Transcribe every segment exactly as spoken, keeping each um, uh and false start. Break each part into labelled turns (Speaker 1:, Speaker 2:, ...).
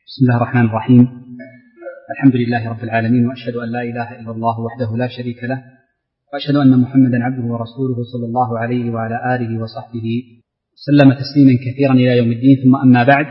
Speaker 1: بسم الله الرحمن الرحيم. الحمد لله رب العالمين، وأشهد أن لا إله إلا الله وحده لا شريك له، وأشهد أن محمدا عبده ورسوله صلى الله عليه وعلى آله وصحبه سلم تسليما كثيرا إلى يوم الدين. ثم أما بعد،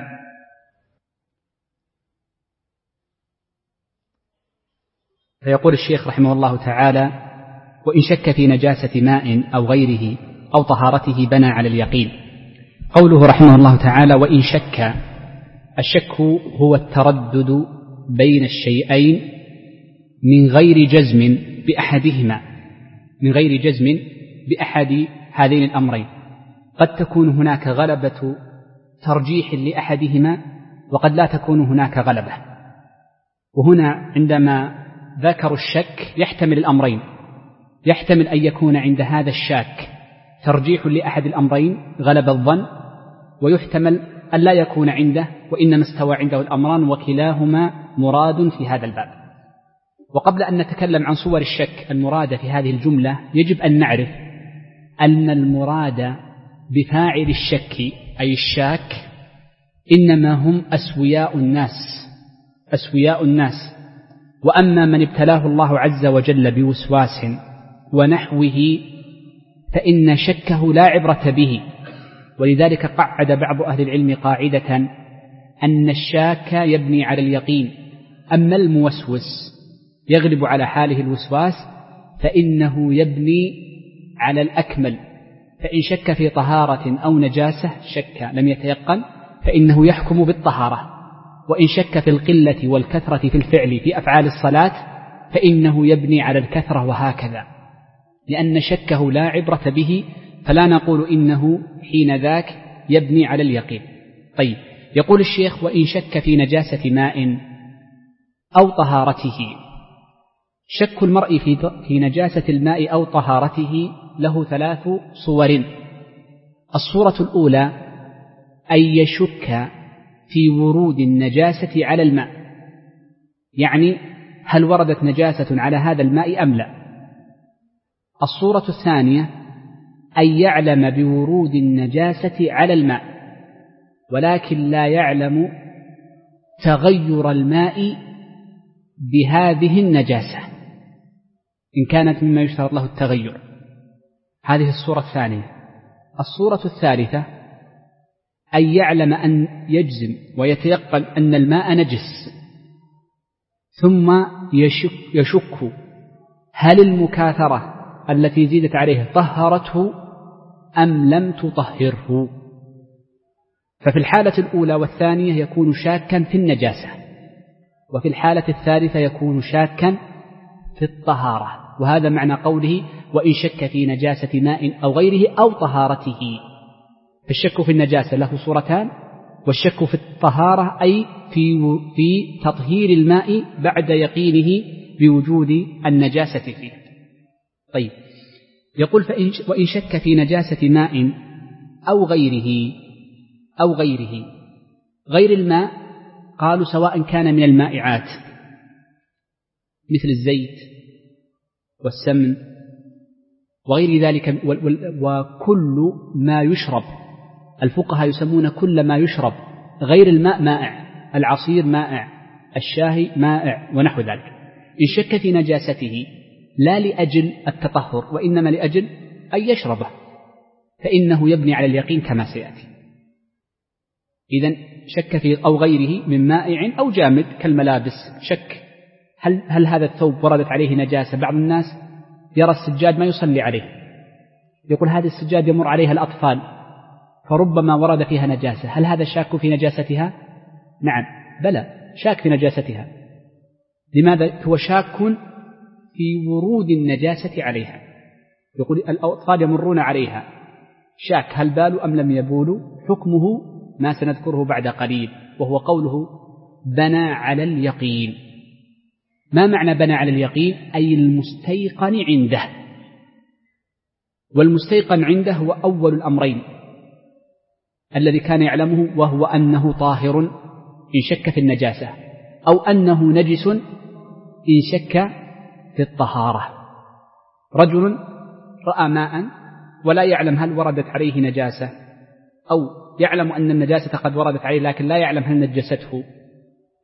Speaker 1: فيقول الشيخ رحمه الله تعالى: وإن شك في نجاسة ماء أو غيره أو طهارته بنى على اليقين. قوله رحمه الله تعالى: وإن شك، الشك هو التردد بين الشيئين من غير جزم بأحدهما من غير جزم بأحد هذين الأمرين. قد تكون هناك غلبة ترجيح لأحدهما، وقد لا تكون هناك غلبة. وهنا عندما ذكروا الشك يحتمل الأمرين، يحتمل أن يكون عند هذا الشاك ترجيح لأحد الأمرين غلب الظن، ويحتمل أن لا يكون عنده وإنما استوى عنده الأمران وكلاهما مراد في هذا الباب. وقبل أن نتكلم عن صور الشك المرادة في هذه الجملة، يجب أن نعرف أن المراد بفاعل الشك أي الشاك إنما هم أسوياء الناس أسوياء الناس وأما من ابتلاه الله عز وجل بوسواس ونحوه فإن شكه لا عبرة به. ولذلك قعد بعض أهل العلم قاعدة أن الشاك يبني على اليقين، أما الموسوس يغلب على حاله الوسواس فإنه يبني على الأكمل. فإن شك في طهارة أو نجاسة، شك لم يتيقن، فإنه يحكم بالطهارة. وإن شك في القلة والكثرة في الفعل في أفعال الصلاة فإنه يبني على الكثرة، وهكذا، لأن شكه لا عبرة به، فلا نقول إنه حين ذاك يبني على اليقين. طيب، يقول الشيخ: وإن شك في نجاسة ماء أو طهارته. شك المرء في نجاسة الماء أو طهارته له ثلاث صور. الصورة الأولى أن يشك في ورود النجاسة على الماء، يعني هل وردت نجاسة على هذا الماء أم لا. الصورة الثانية أن يعلم بورود النجاسة على الماء ولكن لا يعلم تغير الماء بهذه النجاسة إن كانت مما يشترط له التغير. هذه الصورة الثانية. الصورة الثالثة أن يعلم أن يجزم ويتيقن أن الماء نجس، ثم يشك, يشك هل المكاثرة التي زيدت عليه طهرته أم لم تطهره. ففي الحالة الأولى والثانية يكون شاكا في النجاسة، وفي الحالة الثالثة يكون شاكا في الطهارة. وهذا معنى قوله: وإن شك في نجاسة ماء أو غيره أو طهارته. فالشك في النجاسة له صورتان، والشك في الطهارة أي في, في تطهير الماء بعد يقينه بوجود النجاسة فيه. طيب، يقول: فإن وإن شك في نجاسة ماء أو غيره أو غيره غير الماء، قالوا سواء كان من المائعات مثل الزيت والسمن وغير ذلك، وكل ما يشرب. الفقهاء يسمون كل ما يشرب غير الماء مائع، العصير مائع، الشاهي مائع ونحو ذلك. إن شك في نجاسته لا لأجل التطهر وإنما لأجل أن يشربه فإنه يبني على اليقين كما سيأتي. إذن شك في أو غيره من مائع أو جامد كالملابس. شك هل, هل هذا الثوب وردت عليه نجاسة. بعض الناس يرى السجاد ما يصلي عليه، يقول هذه السجاد يمر عليها الأطفال فربما ورد فيها نجاسة، هل هذا شاك في نجاستها؟ نعم، بلى، شاك في نجاستها. لماذا؟ هو شاك في ورود النجاسة عليها. يقول الأطفال يمرون عليها، شاك هل بالوا أم لم يبولوا. حكمه ما سنذكره بعد قليل، وهو قوله بنى على اليقين. ما معنى بنى على اليقين؟ أي المستيقن عنده. والمستيقن عنده هو أول الأمرين الذي كان يعلمه، وهو أنه طاهر إن شك في النجاسة، أو أنه نجس إن شك في الطهارة. رجل رأى ماء ولا يعلم هل وردت عليه نجاسة، أو يعلم أن النجاسة قد وردت عليه لكن لا يعلم هل نجسته،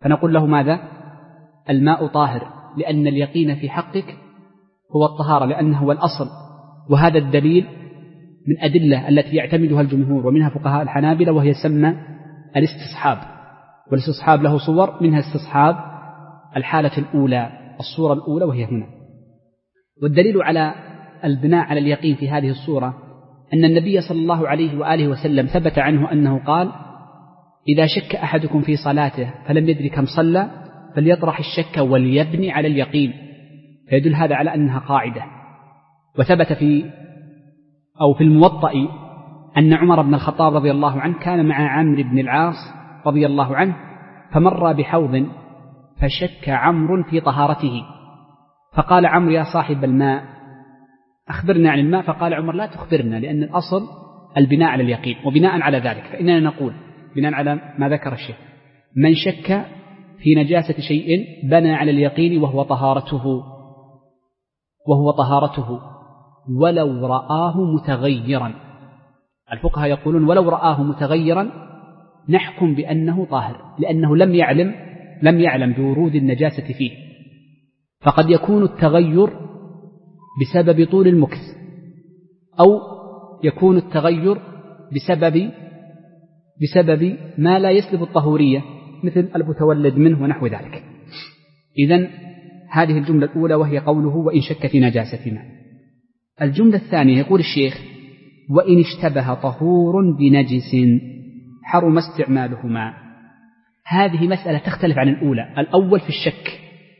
Speaker 1: فنقول له ماذا؟ الماء طاهر، لأن اليقين في حقك هو الطهارة، لأنه هو الأصل. وهذا الدليل من أدلة التي يعتمدها الجمهور ومنها فقهاء الحنابلة، وهي سمى الاستصحاب. والاستصحاب له صور، منها استصحاب الحالة الأولى، الصورة الأولى وهي هنا. والدليل على البناء على اليقين في هذه الصورة أن النبي صلى الله عليه وآله وسلم ثبت عنه أنه قال: إذا شك أحدكم في صلاته فلم يدري كم صلى فليطرح الشك وليبني على اليقين. فيدل هذا على أنها قاعدة. وثبت في أو في الموطأ أن عمر بن الخطاب رضي الله عنه كان مع عمرو بن العاص رضي الله عنه، فمر بحوض فشك عمرو في طهارته، فقال عمرو: يا صاحب الماء أخبرنا عن الماء. فقال عمر: لا تخبرنا، لأن الأصل البناء على اليقين. وبناء على ذلك فإننا نقول بناء على ما ذكر الشيخ: من شك في نجاسة شيء بنى على اليقين وهو طهارته وهو طهارته ولو رآه متغيرا. الفقهاء يقولون ولو رآه متغيرا نحكم بأنه طاهر، لأنه لم يعلم لم يعلم بورود النجاسة فيه. فقد يكون التغير بسبب طول المكث، أو يكون التغير بسبب بسبب ما لا يسلب الطهورية مثل المتولد منه ونحو ذلك. إذن هذه الجملة الأولى وهي قوله: وإن شك في نجاسة ماء. الجملة الثانية يقول الشيخ: وإن اشتبه طهور بنجس حرم استعمالهما. هذه مسألة تختلف عن الأولى. الأول في الشك،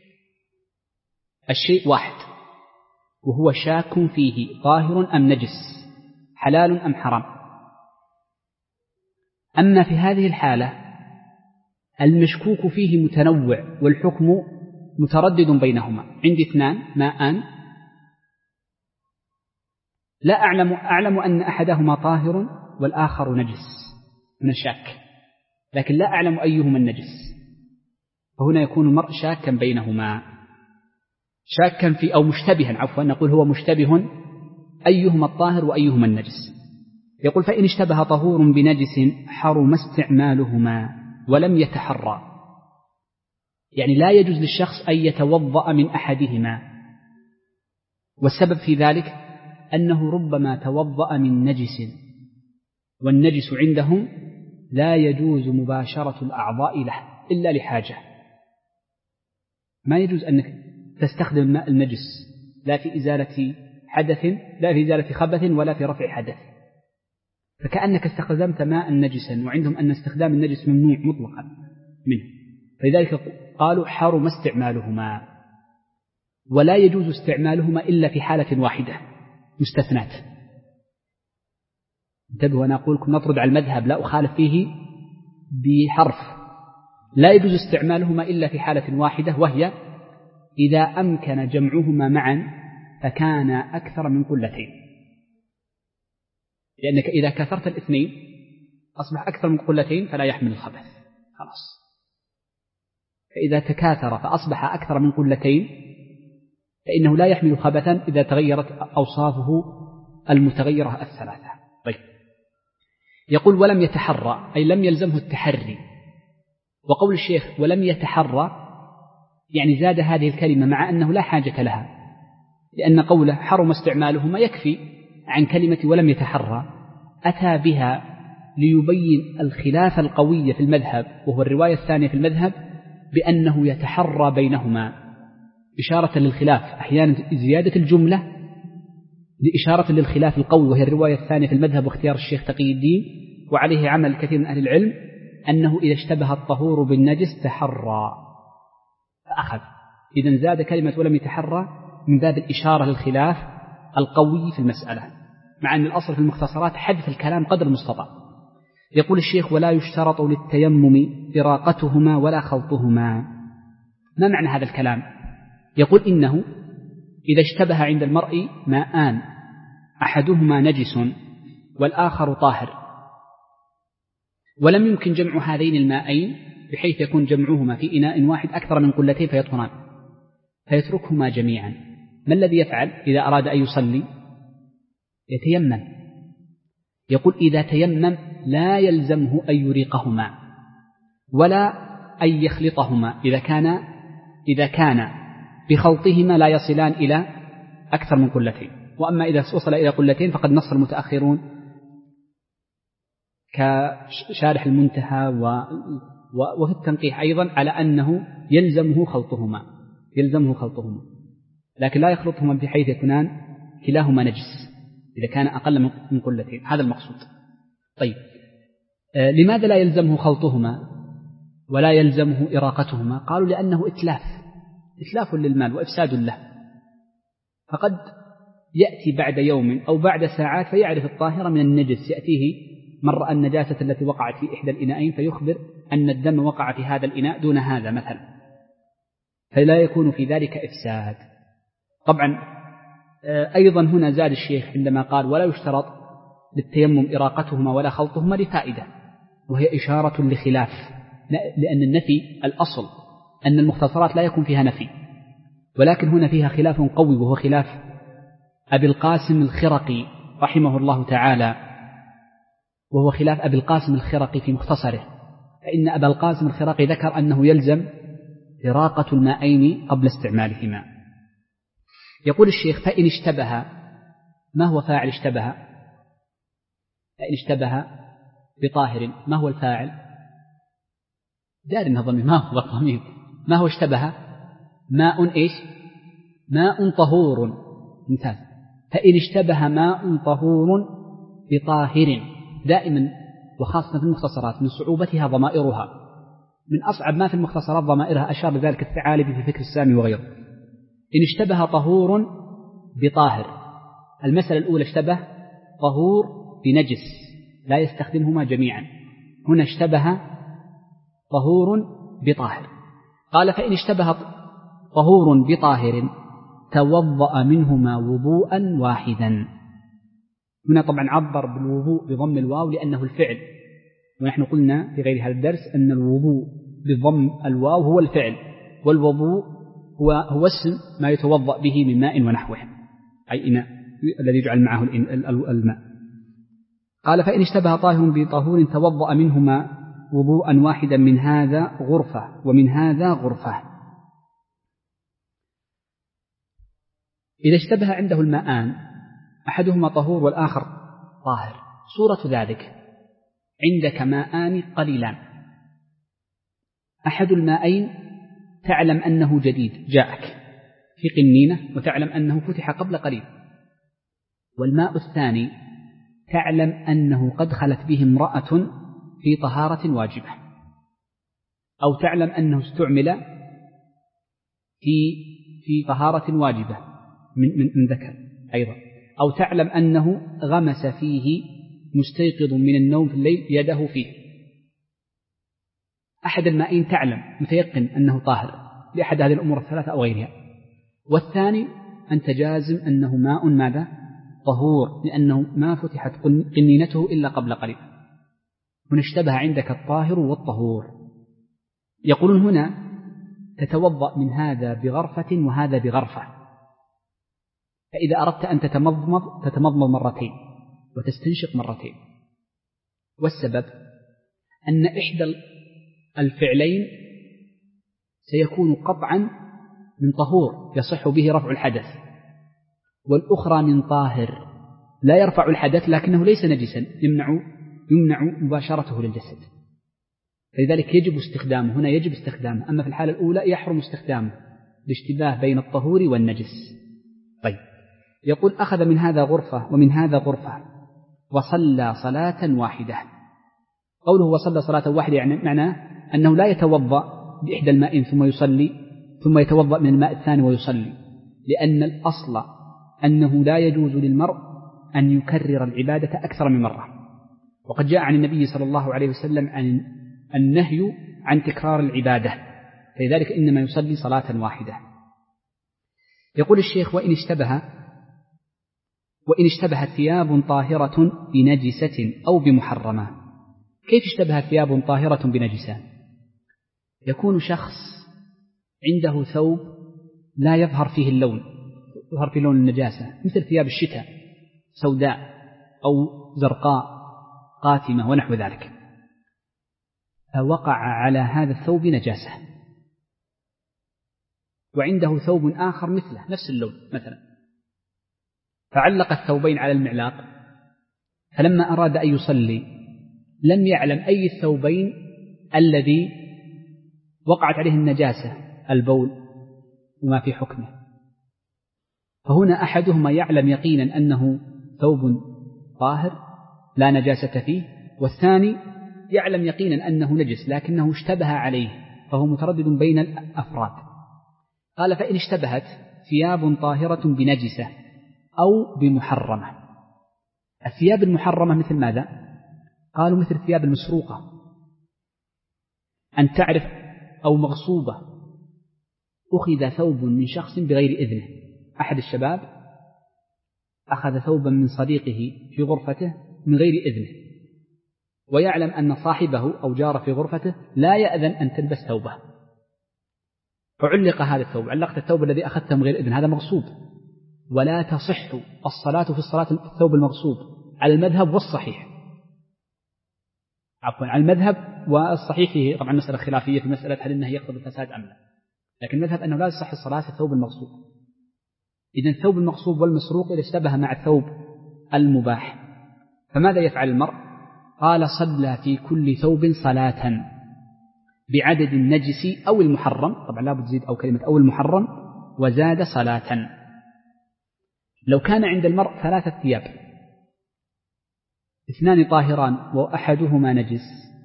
Speaker 1: الشيء واحد وهو شاك فيه طاهر أم نجس، حلال أم حرام. أما في هذه الحالة المشكوك فيه متنوع والحكم متردد بينهما. عندي اثنان ماءان، لا أعلم أعلم أن أحدهما طاهر والآخر نجس، من الشاك، لكن لا أعلم أيهما النجس. فهنا يكون المرء شاكا بينهما، شاكا في أو مشتبها، عفوا نقول هو مشتبه أيهما الطاهر وأيهما النجس. يقول: فإن اشتبه طهور بنجس حرم استعمالهما ولم يتحرى. يعني لا يجوز للشخص أن يتوضأ من أحدهما، والسبب في ذلك أنه ربما توضأ من نجس، والنجس عندهم لا يجوز مباشرة الأعضاء له إلا لحاجة. ما يجوز أنك تستخدم ماء النجس لا في إزالة حدث، لا في إزالة خبث، ولا في رفع حدث، فكأنك استخدمت ماء نجسا، وعندهم أن استخدام النجس ممنوع مطلقا منه. فلذلك قالوا حرم استعمالهما، ولا يجوز استعمالهما إلا في حالة واحدة، مستثنات. انتبهوا، أنا أقول لكم نطرد على المذهب لا أخالف فيه بحرف. لا يجوز استعمالهما إلا في حالة واحدة، وهي إذا أمكن جمعهما معا فكان أكثر من قلتين. لأنك إذا كثرت الاثنين أصبح أكثر من قلتين فلا يحمل الخبث خلاص. فإذا تكاثر فأصبح أكثر من قلتين فإنه لا يحمل خبثا إذا تغيرت أوصافه المتغيرة الثلاثة. طيب، يقول: ولم يتحرى، أي لم يلزمه التحري. وقول الشيخ ولم يتحرى يعني زاد هذه الكلمة مع أنه لا حاجة لها، لأن قوله حرم استعمالهما يكفي عن كلمة ولم يتحرى. أتى بها ليبين الخلاف القوي في المذهب، وهو الرواية الثانية في المذهب بأنه يتحرى بينهما، إشارة للخلاف. أحيانا زيادة الجملة لإشارة للخلاف القوي، وهي الرواية الثانية في المذهب واختيار الشيخ تقي الدين، وعليه عمل كثير من أهل العلم، أنه إذا اشتبه الطهور بالنجس تحرى فأخذ. إذن زاد كلمة ولم يتحرى من باب الإشارة للخلاف القوي في المسألة، مع أن الأصل في المختصرات حذف الكلام قدر المستطاع. يقول الشيخ: ولا يشترط للتيمم إراقتهما ولا خلطهما. ما معنى هذا الكلام؟ يقول: إنه إذا اشتبه عند المرء ماءان أحدهما نجس والآخر طاهر، ولم يمكن جمع هذين الماءين بحيث يكون جمعهما في إناء واحد أكثر من قلتين فيطهران، فيتركهما جميعا. ما الذي يفعل إذا أراد أن يصلي؟ يتيمم. يقول: إذا تيمم لا يلزمه أن يريقهما ولا أن يخلطهما إذا كان إذا كان بخلطهما لا يصلان إلى أكثر من قلتين. وأما إذا وصل إلى قلتين فقد نص المتأخرون كشارح المنتهى وفي التنقيح أيضا على أنه يلزمه خلطهما يلزمه خلطهما لكن لا يخلطهما بحيث يكونان كلاهما نجس إذا كان أقل من قلتين. هذا المقصود. طيب آه لماذا لا يلزمه خلطهما ولا يلزمه إراقتهما؟ قالوا لأنه إتلاف إتلاف للمال وإفساد له، فقد يأتي بعد يوم أو بعد ساعات فيعرف الطاهر من النجس، يأتيه مرة النجاسة التي وقعت في إحدى الإناءين فيخبر أن الدم وقع في هذا الإناء دون هذا مثلا، فلا يكون في ذلك إفساد. طبعا أيضا هنا زاد الشيخ عندما قال ولا يشترط للتيمم إراقتهما ولا خلطهما لفائدة، وهي إشارة لخلاف، لأن النفي الأصل أن المختصرات لا يكون فيها نفي، ولكن هنا فيها خلاف قوي وهو خلاف أبي القاسم الخرقي رحمه الله تعالى، وهو خلاف أبي القاسم الخرقي في مختصره، فإن أبا القاسم الخرقي ذكر أنه يلزم إراقة الماءين قبل استعمالهما. يقول الشيخ فإن اشتبه، ما هو فاعل اشتبه؟ فإن اشتبه بطاهر، ما هو الفاعل؟ دار النظمي، ما هو الضمير؟ ما هو اشتبه؟ ماء إيش؟ ماء طهور. ممتاز. فإن اشتبه ماء طهور بطاهر، دائما وخاصة في المختصرات من صعوبتها ضمائرها، من أصعب ما في المختصرات ضمائرها، أشار لذلك الثعالبي في فكر السامي وغيره. إن اشتبه طهور بطاهر، المسألة الأولى اشتبه طهور بنجس لا يستخدمهما جميعا، هنا اشتبه طهور بطاهر. قال فإن اشتبه طهور بطاهر توضأ منهما وضوءا واحدا. هنا طبعا عبر بالوضوء بضم الواو لأنه الفعل، ونحن قلنا في غير هذا الدرس أن الوضوء بضم الواو هو الفعل، والوضوء هو, هو اسم ما يتوضأ به من ماء ونحوه، أي إناء الذي يجعل معه الماء. قال فإن اشتبه طاهر بطهور توضأ منهما وضوءا واحدا من هذا غرفة ومن هذا غرفة. إذا اشتبه عنده الماءان أحدهما طهور والآخر طاهر، صورة ذلك عندك ماءان قليلان، أحد الماءين تعلم أنه جديد جاءك في قنينة وتعلم أنه فتح قبل قليل، والماء الثاني تعلم أنه قد خلت به امرأة في طهارة واجبة، أو تعلم أنه استعمل في في طهارة واجبة من, من, من ذكر أيضا، أو تعلم أنه غمس فيه مستيقظ من النوم في الليل يده فيه. أحد المائين تعلم متيقن أنه طاهر لأحد هذه الأمور الثلاثة أو غيرها، والثاني أنت جازم أنه ماء ماذا؟ طهور، لأنه ما فتحت قنينته إلا قبل قليل. هنا اشتبه عندك الطاهر والطهور. يقولون هنا تتوضأ من هذا بغرفة وهذا بغرفة، فإذا أردت أن تتمضمض تتمضمض مرتين وتستنشق مرتين، والسبب أن إحدى الفعلين سيكون قطعا من طهور يصح به رفع الحدث، والأخرى من طاهر لا يرفع الحدث لكنه ليس نجسا يمنع يمنع مباشرته للجسد، فلذلك يجب استخدامه. هنا يجب استخدامه، أما في الحالة الأولى يحرم استخدامه لاشتباه بين الطهور والنجس. طيب، يقول أخذ من هذا غرفة ومن هذا غرفة وصلى صلاة واحدة. قوله وصلى صلاة واحدة يعني معناه أنه لا يتوضأ بإحدى الماء ثم يصلي ثم يتوضأ من الماء الثاني ويصلي، لأن الأصل أنه لا يجوز للمرء أن يكرر العبادة أكثر من مرة، وقد جاء عن النبي صلى الله عليه وسلم عن النهي عن تكرار العبادة، فلذلك إنما يصلي صلاة واحدة. يقول الشيخ وإن اشتبه وإن اشتبهت ثياب طاهرة بنجسة أو بمحرمة. كيف اشتبهت ثياب طاهرة بنجسة؟ يكون شخص عنده ثوب لا يظهر فيه اللون، يظهر فيه لون النجاسة، مثل ثياب الشتاء سوداء أو زرقاء قاتمة ونحو ذلك. وقع على هذا الثوب نجاسة وعنده ثوب آخر مثله نفس اللون مثلا، فعلق الثوبين على المعلاق، فلما أراد أن يصلي لم يعلم أي الثوبين الذي وقعت عليه النجاسة، البول وما في حكمه. فهنا أحدهما يعلم يقينا أنه ثوب طاهر لا نجاسة فيه، والثاني يعلم يقينا أنه نجس لكنه اشتبه عليه، فهو متردد بين الأفراد. قال: فإن اشتبهت ثياب طاهرة بنجسة أو بمحرمة. الثياب المحرمة مثل ماذا؟ قالوا مثل الثياب المسروقة، أن تعرف، أو مغصوبة، أخذ ثوب من شخص بغير إذنه. أحد الشباب أخذ ثوبا من صديقه في غرفته من غير إذنه، ويعلم أن صاحبه أو جاره في غرفته لا يأذن أن تلبس ثوبه، فعلق هذا الثوب. علقت الثوب الذي أخذته من غير إذن، هذا مغصوب، ولا تصح الصلاة في الصلاة في الثوب المغصوب على المذهب والصحيح. عفوا على المذهب والصحيح فيه طبعا مسألة خلافية في مسألة هل إنه يقتضي الفساد أم لا، لكن المذهب أنه لا تصح الصلاة في الثوب المغصوب. إذن الثوب المغصوب والمسروق إذا اشتبه مع الثوب المباح فماذا يفعل المرء؟ قال: صلى في كل ثوب صلاة بعدد النجس أو المحرم، طبعا لا بتزيد أو كلمة أو المحرم، وزاد صلاة. لو كان عند المرء ثلاثة ثياب، اثنان طاهران وأحدهما نجس،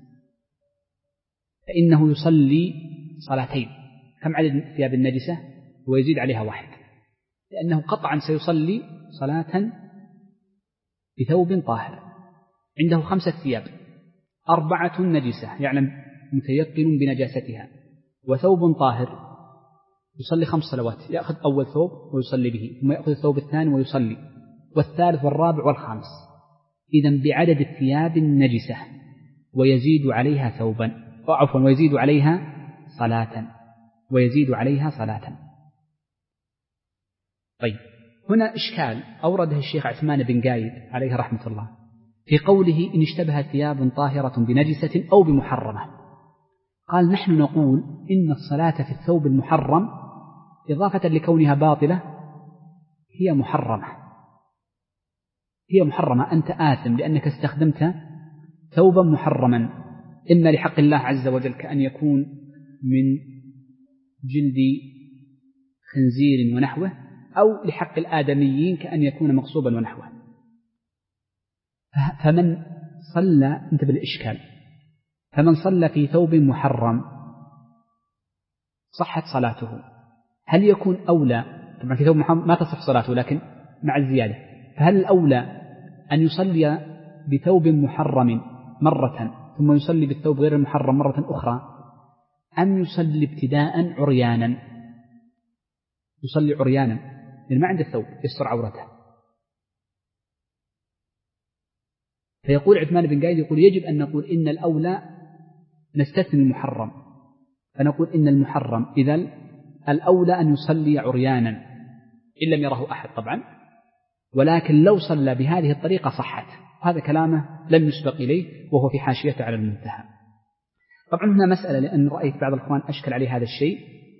Speaker 1: فإنه يصلي صلاتين. كم عدد الثياب النجسة؟ ويزيد عليها واحد، لأنه قطعا سيصلي صلاة بثوب طاهر. عنده خمسة ثياب، أربعة نجسة يعلم متيقن بنجاستها، وثوب طاهر، يصلي خمس صلوات، يأخذ أول ثوب ويصلي به، ثم يأخذ الثوب الثاني ويصلي، والثالث والرابع والخامس. إذن بعدد الثياب النجسة، ويزيد عليها ثوبا، أو عفوا ويزيد عليها صلاة، ويزيد عليها صلاة. طيب، هنا إشكال أورده الشيخ عثمان بن قايد عليه رحمة الله في قوله: إن اشتبه ثياب طاهرة بنجسة أو بمحرمة. قال: نحن نقول إن الصلاة في الثوب المحرم إضافة لكونها باطلة هي محرمة، هي محرمة، أنت آثم لأنك استخدمت ثوبا محرما، إما لحق الله عز وجل كأن يكون من جلد خنزير ونحوه، أو لحق الآدميين كأن يكون مغصوبا ونحوه. فمن صلى، انتبه بالإشكال، فمن صلى في ثوب محرم صحت صلاته. هل يكون أولى، طبعا في ثوب محرم ما تصح صلاته لكن مع الزيادة، فهل الأولى أن يصلي بثوب محرم مرة ثم يصلي بالثوب غير المحرم مرة أخرى، أم يصلي ابتداء عريانا؟ يصلي عريانا لأن ما عنده الثوب يستر عورته. فيقول عثمان بن قايد، يقول: يجب أن نقول إن الأولى نستثني المحرم، فنقول إن المحرم إذن الأولى أن يصلي عريانا إن لم يره أحد طبعا، ولكن لو صلى بهذه الطريقة صحت. هذا كلامه لم يسبق إليه وهو في حاشيته على المنتهى. طبعا هنا مسألة، لأن رأيت بعض الأخوان أشكل عليه هذا الشيء،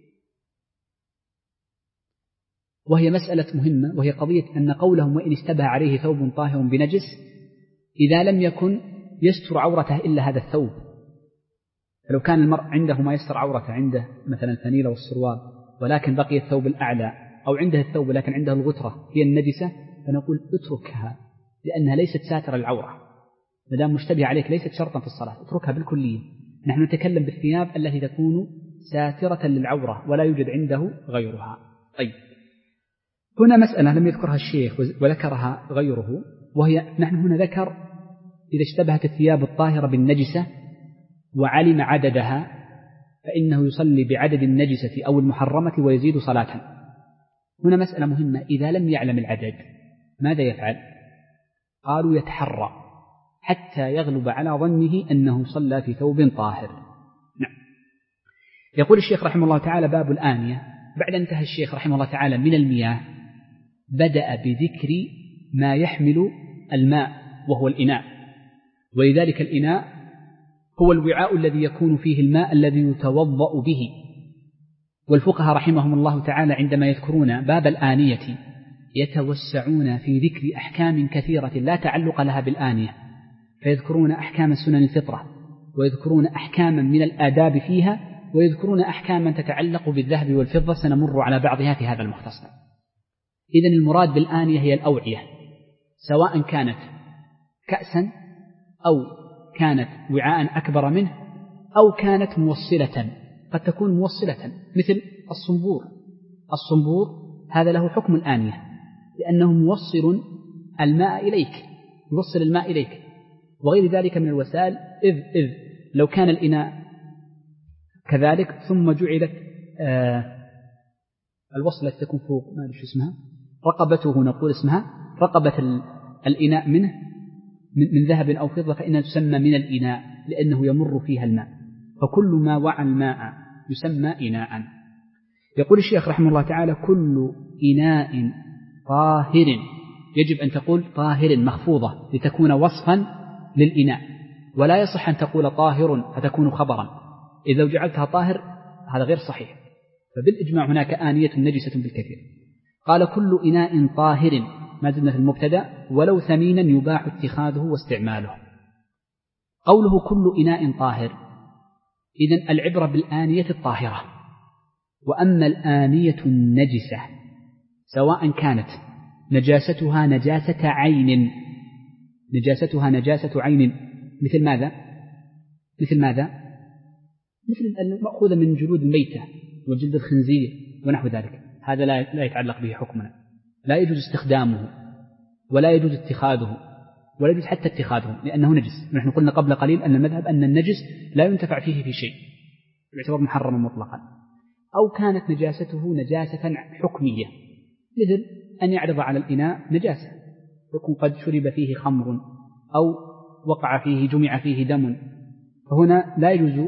Speaker 1: وهي مسألة مهمة، وهي قضية أن قولهم: وإن اشتبه عليه ثوب طاهر بنجس، إذا لم يكن يستر عورته إلا هذا الثوب. فلو كان المرء عنده ما يستر عورته، عنده مثلا الفانيلة والسروال، ولكن بقي الثوب الأعلى، أو عنده الثوب ولكن عنده الغترة هي النجسة، فنقول اتركها لأنها ليست ساترة العورة، مدام مشتبه عليك ليست شرطا في الصلاة، اتركها بالكلية. نحن نتكلم بالثياب التي تكون ساترة للعورة ولا يوجد عنده غيرها. طيب، هنا مسألة لم يذكرها الشيخ وذكرها غيره، وهي نحن هنا ذكر إذا اشتبهت الثياب الطاهرة بالنجسة وعلم عددها فإنه يصلي بعدد النجسة أو المحرمة ويزيد صلاة. هنا مسألة مهمة، إذا لم يعلم العدد ماذا يفعل؟ قالوا: يتحرى حتى يغلب على ظنه أنه صلى في ثوب طاهر. نعم. يقول الشيخ رحمه الله تعالى: باب الآنية. بعد انتهى الشيخ رحمه الله تعالى من المياه، بدأ بذكر ما يحمل الماء وهو الإناء، ولذلك الإناء هو الوعاء الذي يكون فيه الماء الذي يتوضأ به. والفقهاء رحمهم الله تعالى عندما يذكرون باب الآنية يتوسعون في ذكر أحكام كثيرة لا تعلق لها بالآنية، فيذكرون أحكام سنن الفطرة، ويذكرون أحكاما من الآداب فيها، ويذكرون أحكاما تتعلق بالذهب والفضة سنمر على بعضها في هذا المختصر. إذن المراد بالآنية هي الأوعية، سواء كانت كأسا أو كانت وعاء أكبر منه أو كانت موصلة، قد تكون موصلة مثل الصنبور. الصنبور هذا له حكم الآنية لأنه موصل الماء إليك، يوصل الماء إليك، وغير ذلك من الوسائل. إذ, إذ لو كان الإناء كذلك ثم جعلت آه الوصلة تكون فوق ما أدري شو اسمها، رقبته نقول اسمها رقبة الإناء منه من ذهب أو فضة، فإنها تسمى من الإناء لأنه يمر فيها الماء، فكل ما وعى الماء يسمى إناء. يقول الشيخ رحمه الله تعالى: كل إناء طاهر، يجب أن تقول طاهر مخفوضة لتكون وصفا للإناء، ولا يصح أن تقول طاهر فتكون خبرا، إذا جعلتها طاهر هذا غير صحيح. فبالإجماع هناك آنية نجسة بالكثير. قال: كل إناء طاهر، ما زلنا في المبتدأ، ولو ثمينا يباح اتخاذه واستعماله. قوله كل إناء طاهر، إذن العبرة بالآنية الطاهرة. وأما الآنية النجسة سواء كانت نجاستها نجاسة عين، نجاستها نجاسة عين مثل ماذا؟ مثل ماذا؟ مثل المأخوذة من جلود الميتة وجلد الخنزير ونحو ذلك، هذا لا يتعلق به حكمنا، لا يجوز استخدامه ولا يجوز اتخاذه ولا يجوز حتى اتخاذه لأنه نجس. نحن قلنا قبل قليل أن المذهب أن النجس لا ينتفع فيه في شيء، يعتبر محرما مطلقا. أو كانت نجاسته نجاسة حكمية، مثل أن يعرض على الإناء نجاسة، يكون قد شرب فيه خمر أو وقع فيه جمع فيه دم، فهنا لا يجوز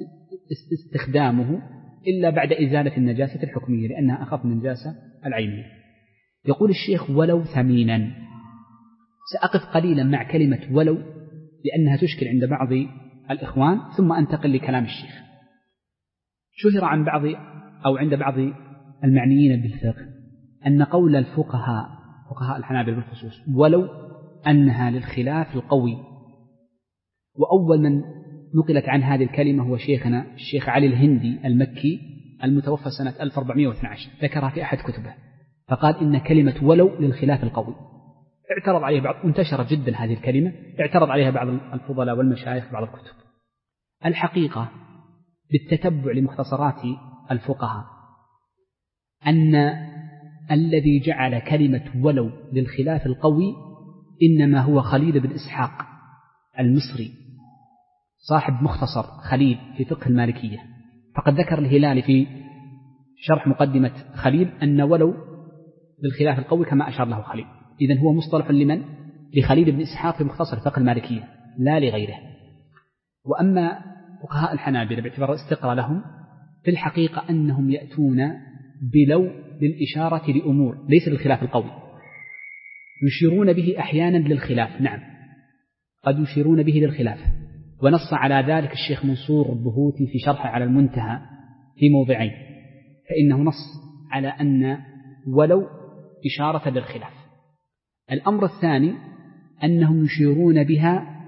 Speaker 1: استخدامه إلا بعد إزالة النجاسة الحكمية لأنها أخف من النجاسة العينية. يقول الشيخ: ولو ثمينا. سأقف قليلا مع كلمة ولو لأنها تشكل عند بعض الإخوان، ثم أنتقل لكلام الشيخ. شهر عن بعض أو عند بعض المعنيين بالفقه أن قول الفقهاء فقهاء الحنابلة بالخصوص ولو أنها للخلاف القوي، وأول من نقلت عن هذه الكلمة هو شيخنا الشيخ علي الهندي المكي المتوفى سنة ألف وأربعمائة واثني عشر، ذكرها في أحد كتبه، فقال إن كلمة ولو للخلاف القوي. اعترض عليها بعض، انتشرت جدا هذه الكلمة، اعترض عليها بعض الفضلاء والمشايخ في بعض الكتب. الحقيقة بالتتبع لمختصرات الفقهاء أن الذي جعل كلمة ولو للخلاف القوي إنما هو خليل بن إسحاق المصري صاحب مختصر خليل في فقه المالكية، فقد ذكر الهلالي في شرح مقدمة خليل أن ولو للخلاف القوي كما أشار له خليل. إذن هو مصطلح لمن؟ لخليل بن إسحاق في مختصر فقه المالكية لا لغيره. وأما فقهاء الحنابلة باعتبار استقرى لهم في الحقيقة أنهم يأتون بلو للإشارة لأمور ليس للخلاف القوي، يشيرون به أحيانا للخلاف، نعم قد يشيرون به للخلاف، ونص على ذلك الشيخ منصور البهوتي في شرحه على المنتهى في موضعين، فإنه نص على أن ولو إشارة للخلاف. الأمر الثاني أنهم يشيرون بها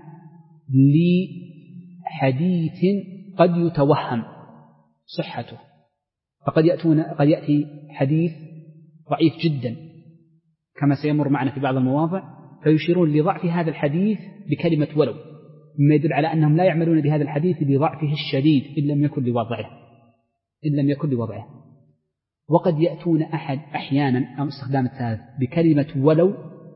Speaker 1: لحديث قد يتوهم صحته، فقد يأتون قد يأتي حديث ضعيف جدا كما سيمر معنا في بعض المواضع، فيشيرون لضعف هذا الحديث بكلمة ولو، مما يدل على أنهم لا يعملون بهذا الحديث بضعفه الشديد إن لم يكن لوضعه إن لم يكن لوضعه. وقد يأتون أحد أحيانا أو استخدام الثالث بكلمة ولو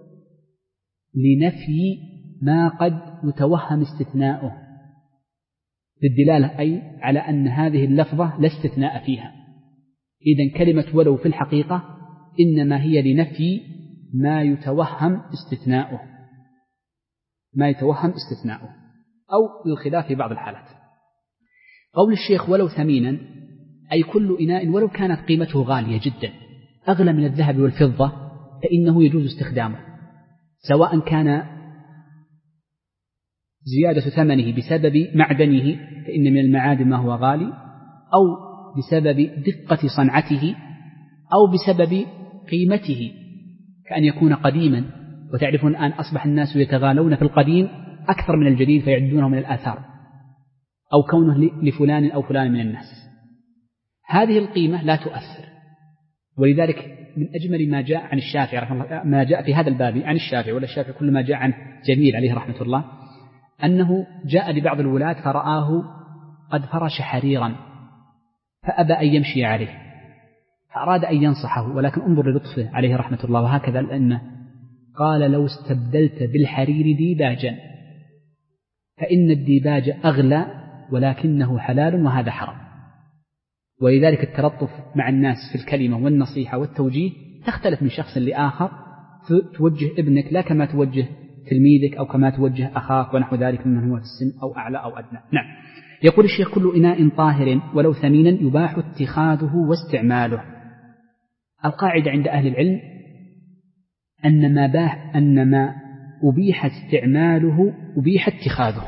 Speaker 1: لنفي ما قد يتوهم استثناؤه، للدلالة أي على أن هذه اللفظة لا استثناء فيها. إذن كلمة ولو في الحقيقة إنما هي لنفي ما يتوهم استثناؤه ما يتوهم استثناؤه أو للخلاف في بعض الحالات. قول الشيخ ولو ثمينا أي كل إناء ولو كانت قيمته غالية جدا أغلى من الذهب والفضة فإنه يجوز استخدامه، سواء كان زيادة ثمنه بسبب معدنه فإن من المعادن ما هو غالي، أو بسبب دقة صنعته، أو بسبب قيمته، كأن يكون قديما، وتعرفون الآن أصبح الناس يتغالون في القديم أكثر من الجديد فيعدونه من الآثار، أو كونه لفلان أو فلان من الناس. هذه القيمة لا تؤثر. ولذلك من أجمل ما جاء عن الشافعي رحمه الله، ما جاء في هذا الباب عن الشافعي، ولا الشافعي كل ما جاء عنه جميل عليه رحمة الله، أنه جاء لبعض الولاة فرآه قد فرش حريرا فأبى أن يمشي عليه، فأراد أن ينصحه، ولكن انظر للطفه عليه رحمة الله، وهكذا لأنه قال: لو استبدلت بالحرير ديباجا فإن الديباج أغلى ولكنه حلال وهذا حرام. ولذلك التلطف مع الناس في الكلمة والنصيحة والتوجيه تختلف من شخص لآخر، توجه ابنك لا كما توجه تلميذك أو كما توجه أخاك ونحو ذلك ممن هو في السن أو أعلى أو أدنى. نعم. يقول الشيخ: كل إناء طاهر ولو ثمينا يباح اتخاذه واستعماله. القاعدة عند أهل العلم أن ما باح أن ما أبيح استعماله أبيح اتخاذه،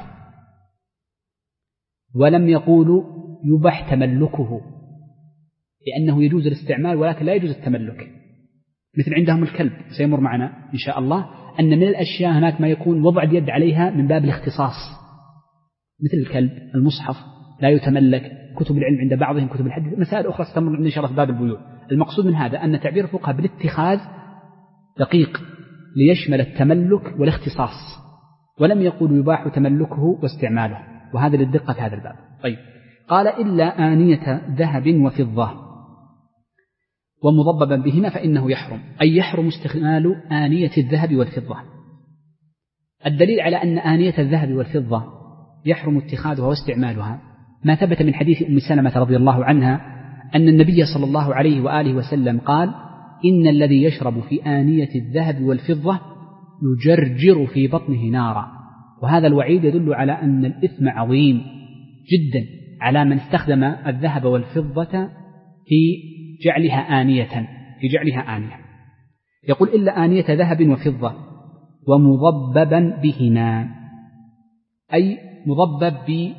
Speaker 1: ولم يقولوا يباح تملكه، لأنه يجوز الاستعمال ولكن لا يجوز التملك. مثل عندهم الكلب، سيمر معنا إن شاء الله أن من الأشياء هناك ما يكون وضع اليد عليها من باب الاختصاص، مثل الكلب. المصحف لا يتملك، كتب العلم عند بعضهم كتب الحديث، مسائل أخرى ستمر إن شاء الله في باب البيوع. المقصود من هذا أن تعبير الفقهاء بالاتخاذ دقيق ليشمل التملك والاختصاص، ولم يقول يباح تملكه واستعماله، وهذا للدقة في هذا الباب. طيب، قال: إلا آنية ذهب وفضة ومضببا بهما فإنه يحرم، أي يحرم استعمال آنية الذهب والفضة. الدليل على أن آنية الذهب والفضة يحرم اتخاذها واستعمالها ما ثبت من حديث أم سلمة رضي الله عنها أن النبي صلى الله عليه وآله وسلم قال: إن الذي يشرب في آنية الذهب والفضة يجرجر في بطنه نارا. وهذا الوعيد يدل على أن الإثم عظيم جدا على من استخدم الذهب والفضة في جعلها آنية في جعلها آنية. يقول: إلا آنية ذهب وفضة ومضببا بهما، أي مضبب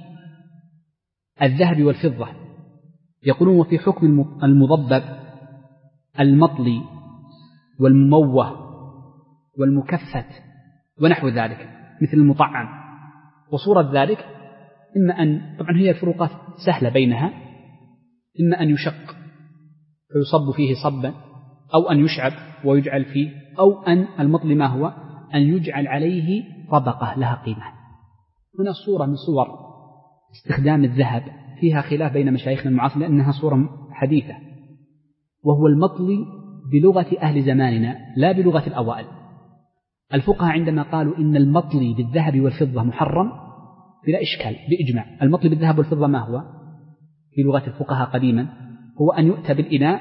Speaker 1: بالذهب والفضة. يقولون: وفي حكم المضبب المطلي والمموه والمكفت ونحو ذلك مثل المطعم. وصورة ذلك إما أن، طبعا هي الفروقات سهلة بينها، إما أن يشق فيصب فيه صبا، أو أن يشعب ويجعل فيه، أو أن المطلي ما هو أن يجعل عليه طبقة لها قيمة. هنا صورة من صور استخدام الذهب فيها خلاف بين مشايخنا المعاصرين لأنها صورة حديثة، وهو المطلي بلغة أهل زماننا لا بلغة الأوائل. الفقهاء عندما قالوا إن المطلي بالذهب والفضة محرم بلا إشكال بإجماع. المطلي بالذهب والفضة ما هو في لغة الفقهاء قديما؟ هو أن يؤتى بالإناء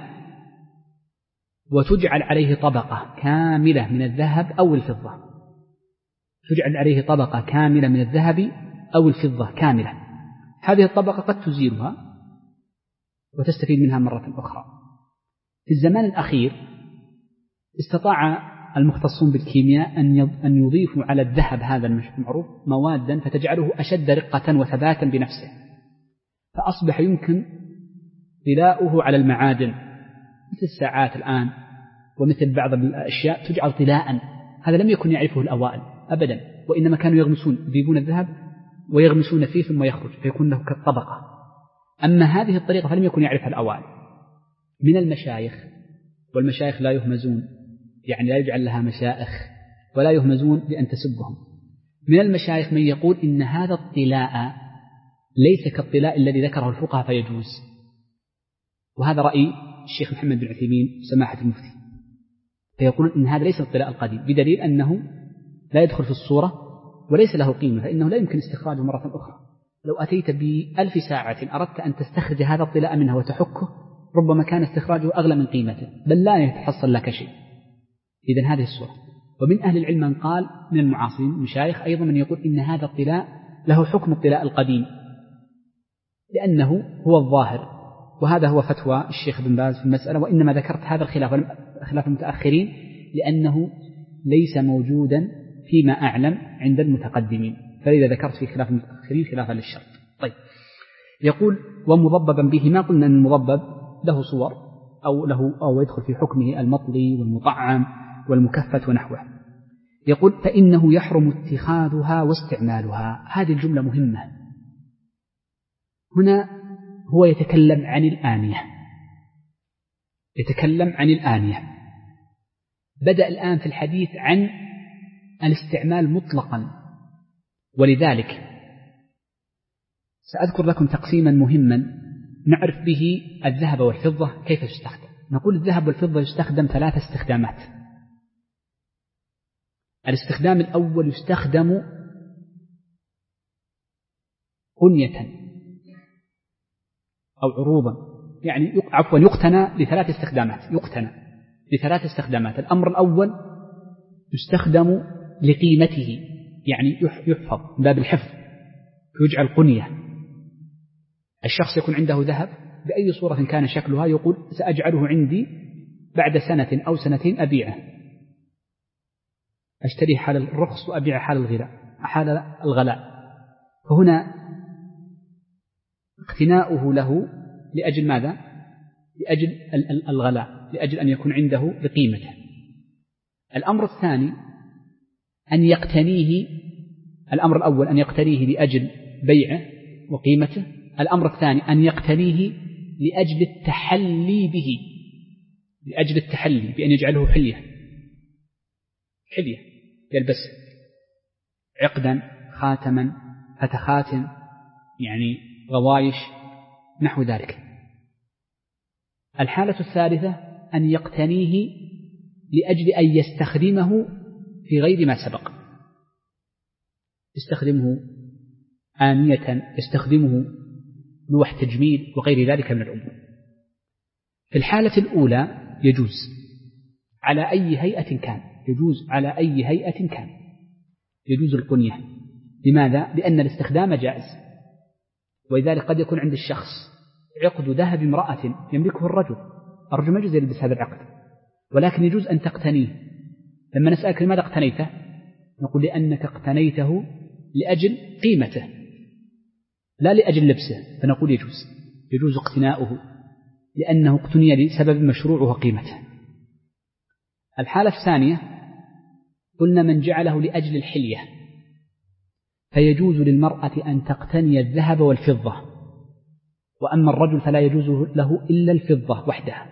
Speaker 1: وتجعل عليه طبقة كاملة من الذهب أو الفضة، تجعل عليه طبقة كاملة من الذهب أو الفضة كاملة. هذه الطبقة قد تزيلها وتستفيد منها مرة أخرى. في الزمان الأخير استطاع المختصون بالكيمياء أن يضيفوا على الذهب هذا المعروف موادا فتجعله أشد رقة وثباتا بنفسه، فأصبح يمكن طلاؤه على المعادن مثل الساعات الآن ومثل بعض الأشياء تجعل طلاء. هذا لم يكن يعرفه الأوائل أبدا، وإنما كانوا يغمسون يذيبون الذهب ويغمسون فيه ثم يخرج فيكون له كالطبقة. أما هذه الطريقة فلم يكن يعرفها الأوائل. من المشايخ، والمشايخ لا يهمزون، يعني لا يجعل لها مشائخ ولا يهمزون لأن تسبهم. من المشايخ من يقول إن هذا الطلاء ليس كالطلاء الذي ذكره الفقهاء فيجوز، وهذا رأي الشيخ محمد بن عثيمين سماحة المفتي، فيقول إن هذا ليس الطلاء القديم، بدليل أنه لا يدخل في الصورة وليس له قيمة، فإنه لا يمكن استخراجه مرة أخرى. لو أتيت بألف ساعة أردت أن تستخرج هذا الطلاء منها وتحكه ربما كان استخراجه أغلى من قيمته، بل لا يتحصل لك شيء. إذن هذه الصورة. ومن أهل العلم من قال من المعاصرين مشايخ أيضا من يقول إن هذا الطلاء له حكم الطلاء القديم لأنه هو الظاهر، وهذا هو فتوى الشيخ بن باز في المسألة. وإنما ذكرت هذا الخلاف خلاف المتأخرين لأنه ليس موجودا فيما أعلم عند المتقدمين، فإذا ذكرت في خلاف المتأخرين خلافا للشرط. طيب يقول ومضببا به، ما قلنا أن المضبب له صور أو له أو يدخل في حكمه المطلي والمطعم والمكفت ونحوه. يقول فإنه يحرم اتخاذها واستعمالها. هذه الجملة مهمة. هنا هو يتكلم عن الآنية، يتكلم عن الآنية. بدأ الآن في الحديث عن الاستعمال مطلقا، ولذلك سأذكر لكم تقسيما مهما نعرف به الذهب والفضة كيف يستخدم. نقول الذهب والفضة يستخدم ثلاث استخدامات. الاستخدام الأول يستخدم قنية أو عروضا، يعني عفوا يقتنى لثلاث استخدامات، يقتنى لثلاث استخدامات. الأمر الأول يستخدم لقيمته، يعني يحفظ باب الحفظ، يجعل قنية. الشخص يكون عنده ذهب بأي صورة كان شكلها، يقول سأجعله عندي بعد سنة أو سنتين أبيعه، أشتري حال الرخص وأبيع حال الغلاء حال الغلاء. فهنا اقتناؤه له لأجل ماذا؟ لأجل الغلاء، لأجل أن يكون عنده بقيمته. الأمر الثاني أن يقتنيه، الأمر الأول أن يقتنيه لأجل بيعه وقيمته. الأمر الثاني أن يقتنيه لأجل التحلي به، لأجل التحلي بأن يجعله حلية، حلية يلبس عقدا خاتما فتخاتم، يعني غوايش نحو ذلك. الحالة الثالثة أن يقتنيه لأجل أن يستخدمه في غير ما سبق، يستخدمه آنية، يستخدمه لوح تجميل وغير ذلك من الأمور. في الحالة الأولى يجوز على أي هيئة كان، يجوز على أي هيئة كان يجوز القنية. لماذا؟ لأن الاستخدام جائز، ولذلك قد يكون عند الشخص عقد ذهب امرأة يملكه الرجل، الرجل ما يجوز يلبس هذا العقد، ولكن يجوز أن تقتنيه. لما نسألك لماذا اقتنيته؟ نقول لأنك اقتنيته لأجل قيمته لا لأجل لبسه، فنقول يجوز يجوز اقتناؤه لأنه اقتني لسبب مشروع وقيمته. الحالة الثانية قلنا من جعله لأجل الحلية، فيجوز للمرأة أن تقتني الذهب والفضة، وأما الرجل فلا يجوز له إلا الفضة وحدها.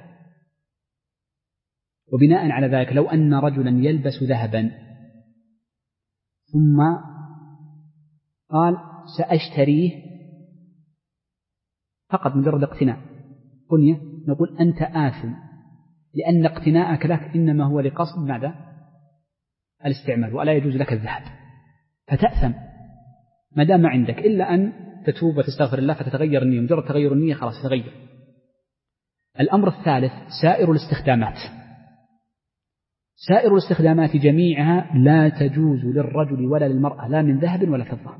Speaker 1: وبناء على ذلك لو أن رجلا يلبس ذهبا ثم قال سأشتريه فقط مجرد اقتناء قنية، نقول أنت آثم، لأن اقتناءك لك إنما هو لقصد ماذا؟ الاستعمال، ولا يجوز لك الذهب، فتأثم ما دام عندك، إلا أن تتوب وتستغفر الله فتتغير النية، مجرد تغير النية خلاص تغير. الأمر الثالث سائر الاستخدامات، سائر الاستخدامات جميعها لا تجوز للرجل ولا للمرأة لا من ذهب ولا فضة،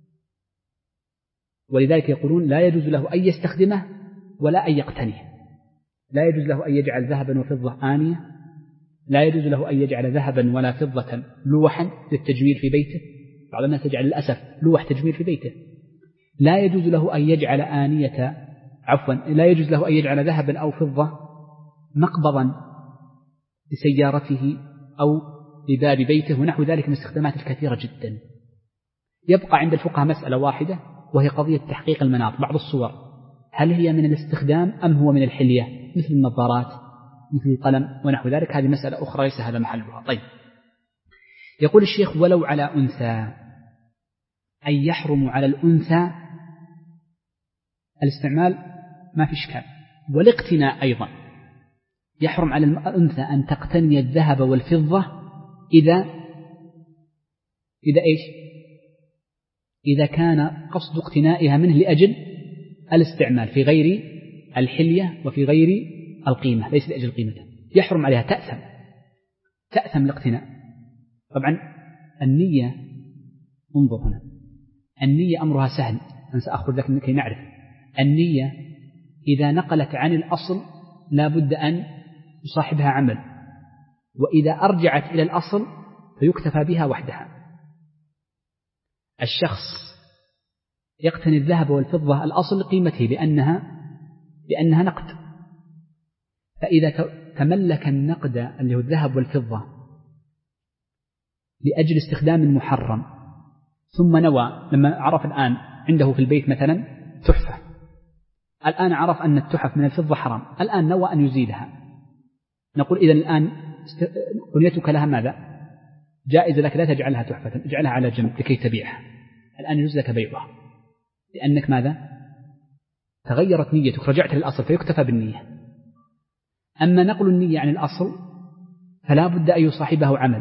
Speaker 1: ولذلك يقولون لا يجوز له أن يستخدمه ولا أن يقتنيه. لا يجوز له أن يجعل ذهبا وفضة آنية، لا يجوز له أن يجعل ذهبا ولا فضة لوحا للتجميل في بيته، بعض الناس يجعل للأسف لوح تجميل في بيته. لا يجوز له أن يجعل آنية عفوا لا يجوز له أن يجعل ذهبا أو فضة مقبضا لسيارته أو لباب بيته ونحو ذلك من الاستخدامات الكثيرة جدا. يبقى عند الفقهاء مسألة واحدة وهي قضية تحقيق المناط. بعض الصور هل هي من الاستخدام أم هو من الحلية، مثل النظارات مثل القلم ونحو ذلك، هذه مسألة أخرى ليس هذا محلها. طيب يقول الشيخ ولو على أنثى، أي يحرم على الأنثى الاستعمال ما في إشكال، والاقتناء أيضا يحرم على الأنثى أن تقتني الذهب والفضة إذا إذا إيش إذا كان قصد اقتنائها منه لأجل الاستعمال في غير الحلية وفي غير القيمة، ليس لأجل قيمته، يحرم عليها، تأثم تأثم الاقتناء. طبعا النية، انظر هنا، النية أمرها سهل، أنا سأخذ لك لكي نعرف. النية إذا نقلت عن الأصل لا بد أن يصاحبها عمل، وإذا أرجعت إلى الأصل فيكتفى بها وحدها. الشخص يقتني الذهب والفضة الأصل قيمته لأنها لأنها نقد، فإذا تملك النقد اللي هو الذهب والفضة لأجل استخدام محرم، ثم نوى لما عرف الآن عنده في البيت مثلا تحفة، الآن عرف أن التحف من الفضة حرام، الآن نوى أن يزيلها، نقول إذن الآن بنيتك لها ماذا؟ جائز لك، لا تجعلها تحفة، اجعلها على جنب لكي تبيعها، الآن يجوز لك بيعها، لأنك ماذا؟ تغيرت نيتك، رجعت للأصل فيكتفى بالنية. أما نقل النية عن الأصل فلا بد أن يصاحبه عمل،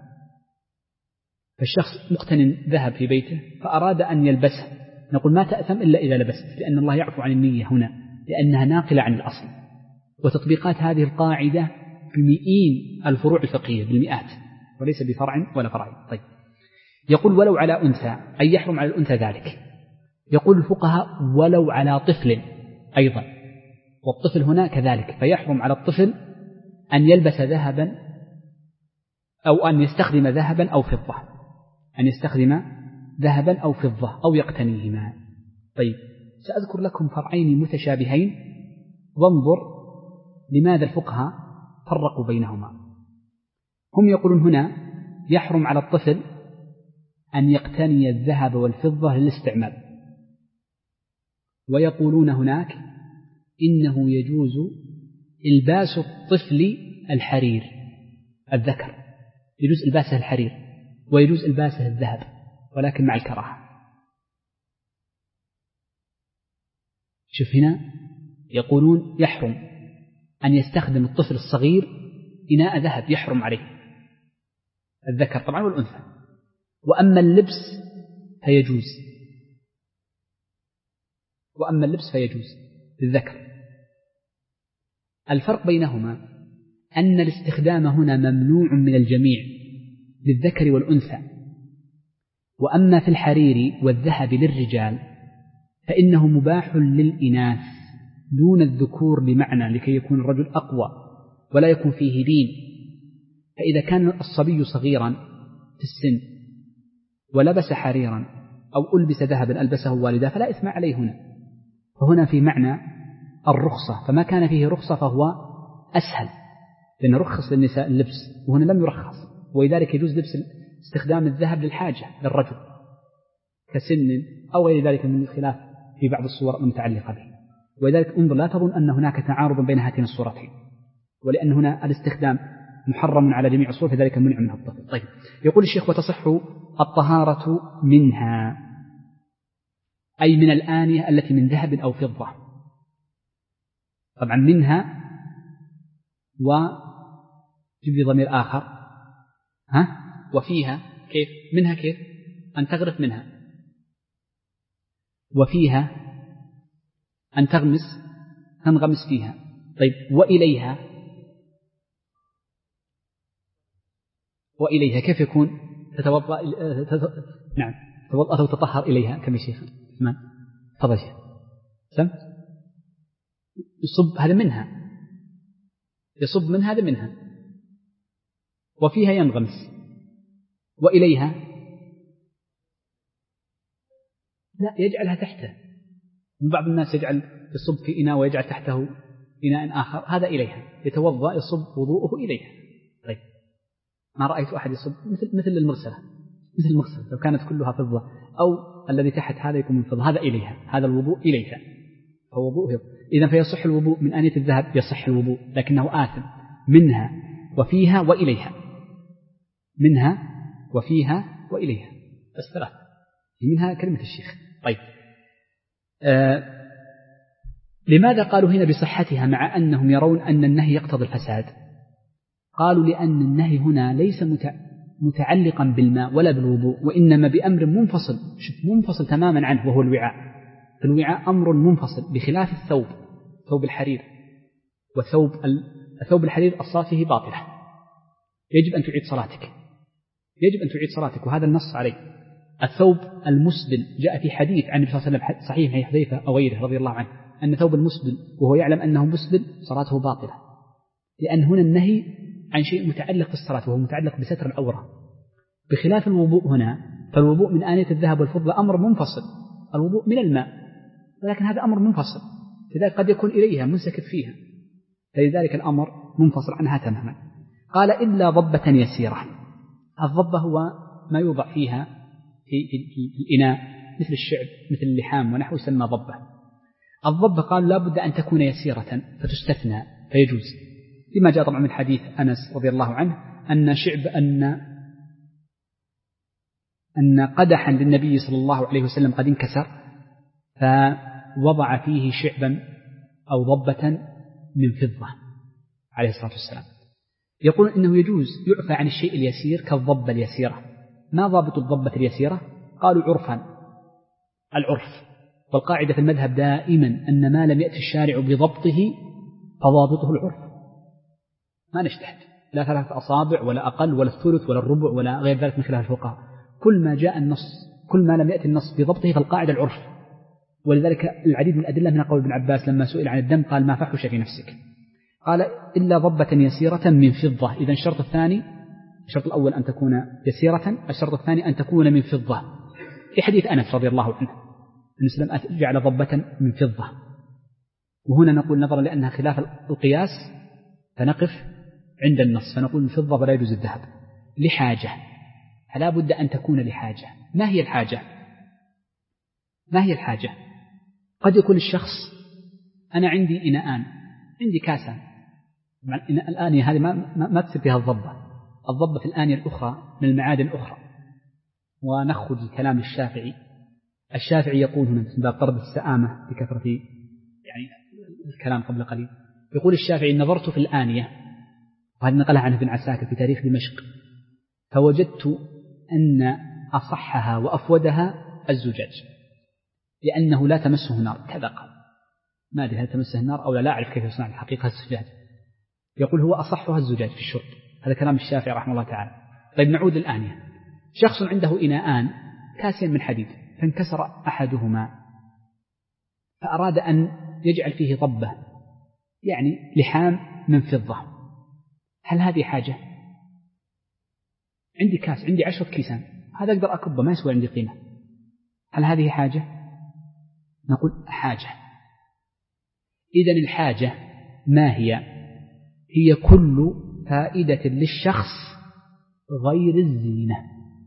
Speaker 1: فالشخص مقتن ذهب في بيته فأراد أن يلبسه، نقول ما تأثم إلا إذا لبست، لأن الله يعفو عن النية هنا لأنها ناقلة عن الأصل. وتطبيقات هذه القاعدة في مئين الفروع الفقهية بالمئات، وليس بفرع ولا فرع. طيب، يقول ولو على أنثى، أي يحرم على الأنثى ذلك. يقول الفقهاء ولو على طفل أيضا، والطفل هنا كذلك، فيحرم على الطفل أن يلبس ذهبا أو أن يستخدم ذهبا أو فضة، أن يستخدم ذهبا أو فضة أو يقتنيهما. طيب، سأذكر لكم فرعين متشابهين وانظر لماذا الفقهاء فرقوا بينهما. هم يقولون هنا يحرم على الطفل أن يقتني الذهب والفضة للاستعمال، ويقولون هناك إنه يجوز إلباس الطفل الحرير، الذكر يجوز إلباسه الحرير ويجوز إلباسه الذهب، ولكن مع الكراهة. شوف هنا يقولون يحرم أن يستخدم الطفل الصغير إناء ذهب، يحرم عليه الذكر طبعا والأنثى، وأما اللبس فيجوز، وأما اللبس فيجوز للذكر. الفرق بينهما أن الاستخدام هنا ممنوع من الجميع للذكر والأنثى، وأما في الحرير والذهب للرجال فإنه مباح للإناث دون الذكور، بمعنى لكي يكون الرجل أقوى ولا يكون فيه لين. فإذا كان الصبي صغيرا في السن ولبس حريرا أو ألبس ذهبا ألبسه والده فلا إثم عليه هنا، فهنا في معنى الرخصة، فما كان فيه رخصة فهو أسهل، لأن رخص للنساء اللبس وهنا لم يرخص، ولذلك يجوز لبس استخدام الذهب للحاجة للرجل كسن أو غير ذلك من الخلاف في بعض الصور المتعلقة به. ولذلك انظر لا تظن أن هناك تعارض بين هاتين الصورتين، ولأن هنا الاستخدام محرم على جميع الصور فذلك منع منها الطفل. طيب، يقول الشيخ وتصح الطهارة منها، أي من الآنية التي من ذهب أو فضة. طبعا منها وجيب لي ضمير آخر، ها وفيها، كيف منها؟ كيف أن تغرف منها، وفيها أن تغمس تنغمس فيها. طيب، وإليها، وإليها كيف يكون؟ تتوضأ تت... نعم تتوضأ وتطهر إليها كم شيخ اسمان تفضل شيخ سم يصب هذا منها، يصب من هذا منها، وفيها ينغمس، وإليها لا يجعلها تحته. من بعض الناس يجعل يصب في إناء ويجعل تحته إناء آخر، هذا إليها، يتوضأ يصب وضوءه إليها. طيب، ما رأيت أحد يصب مثل مثل المرسلة، مثل المرسلة لو كانت كلها فضة، أو الذي تحت هذا يكون من فضة، هذا إليها، هذا الوضوء إليها، فوضوء. إذن فيصح الوضوء من آنية الذهب، يصح الوضوء لكنه آثم. منها وفيها وإليها، منها وفيها وإليها، بس ثلاث، منها كلمة الشيخ. طيب، آه لماذا قالوا هنا بصحتها مع أنهم يرون أن النهي يقتضي الفساد؟ قالوا لأن النهي هنا ليس متعلقا بالماء ولا بالوضوء، وإنما بأمر منفصل، شوف منفصل تماما عنه، وهو الوعاء. فالوعاء أمر منفصل بخلاف الثوب، ثوب الحرير وثوب الثوب الحرير الصلاة فيه باطلة، يجب أن تعيد صلاتك، يجب أن تعيد صلاتك، وهذا النص عليه. الثوب المسبل جاء في حديث عن النبي صلى الله عليه وسلم صحيح عن حذيفة أو غيره رضي الله عنه أن ثوب المسبل وهو يعلم أنه مسبل صلاته باطلة، لأن هنا النهي عن شيء متعلق بالصلاة وهو متعلق بستر العورة، بخلاف الوضوء هنا، فالوضوء من آنية الذهب والفضة أمر منفصل، الوضوء من الماء، ولكن هذا أمر منفصل، لذلك قد يكون إليها منسكب فيها، فلذلك الأمر منفصل عنها تماما. قال إلا ضبة يسيرة. الضبة هو ما يوضع فيها في, في, في الإناء مثل الشعب مثل اللحام ونحو يسمى ضبة. الضبة قال لا بد أن تكون يسيرة فتستثنى فيجوز، لما جاء طبعا من حديث أنس رضي الله عنه أن شعب أن أن قدحا للنبي صلى الله عليه وسلم قد انكسر فوضع فيه شعبا أو ضبة من فضة عليه الصلاة والسلام. يقول إنه يجوز يعفى عن الشيء اليسير كالضبة اليسيرة. ما ضابط الضبة اليسيرة؟ قالوا عرفا، العرف، والقاعدة في المذهب دائما أن ما لم يأتي الشارع بضبطه فضابطه العرف، ما نجتهد لا ثلاثة أصابع ولا أقل ولا الثلث ولا الربع ولا غير ذلك من خلال الفقهاء، كل ما جاء النص كل ما لم يأتي النص بضبطه فالقاعدة العرف. ولذلك العديد من الأدلة من قول ابن عباس لما سئل عن الدم قال ما فحش في نفسك، قال إلا ضبة يسيرة من فضة. إذا الشرط الثاني، الشرط الأول أن تكون يسيرة، الشرط الثاني أن تكون من فضة، في حديث أنس رضي الله عنه أن سلم جعل ضبة من فضة. وهنا نقول نظرا لأنها خلاف القياس فنقف عند النص فنقول من فضة ولا يجوز الذهب لحاجة، فلا بد أن تكون لحاجة. ما هي الحاجة؟ ما هي الحاجة؟ قد يكون الشخص أنا عندي إناءان، عندي كاسان، الآنية هذه ما, ما, ما تصير فيها الضبة، الضبة في الآنية الأخرى من المعادن الأخرى. ونخرج كلام الشافعي، الشافعي يقول هنا من باب طرد السآمة بكثرة يعني الكلام قبل قليل، يقول الشافعي نظرت في الآنية، وهذا نقلها عنه ابن عساكر في تاريخ دمشق، فوجدت أن أصحها وأفودها الزجاج لأنه لا تمسه النار، كذا قال، ما أدري هل تمسه النار أو لا, لا أعرف كيف يصنع الحقيقة الزجاج، يقول هو أصحها الزجاج في الشرب، هذا كلام الشافعي رحمه الله تعالى. طيب نعود الآنية، شخص عنده إناءان كاسين من حديد فانكسر أحدهما فأراد أن يجعل فيه ضبة يعني لحام من فضة، هل هذه حاجة؟ عندي كاس، عندي عشرة كيسان، هذا أقدر أكبه ما يسوى عندي قيمة، هل هذه حاجة؟ نقول حاجة. إذن الحاجة ما هي؟ هي كل فائدة للشخص غير الزينة،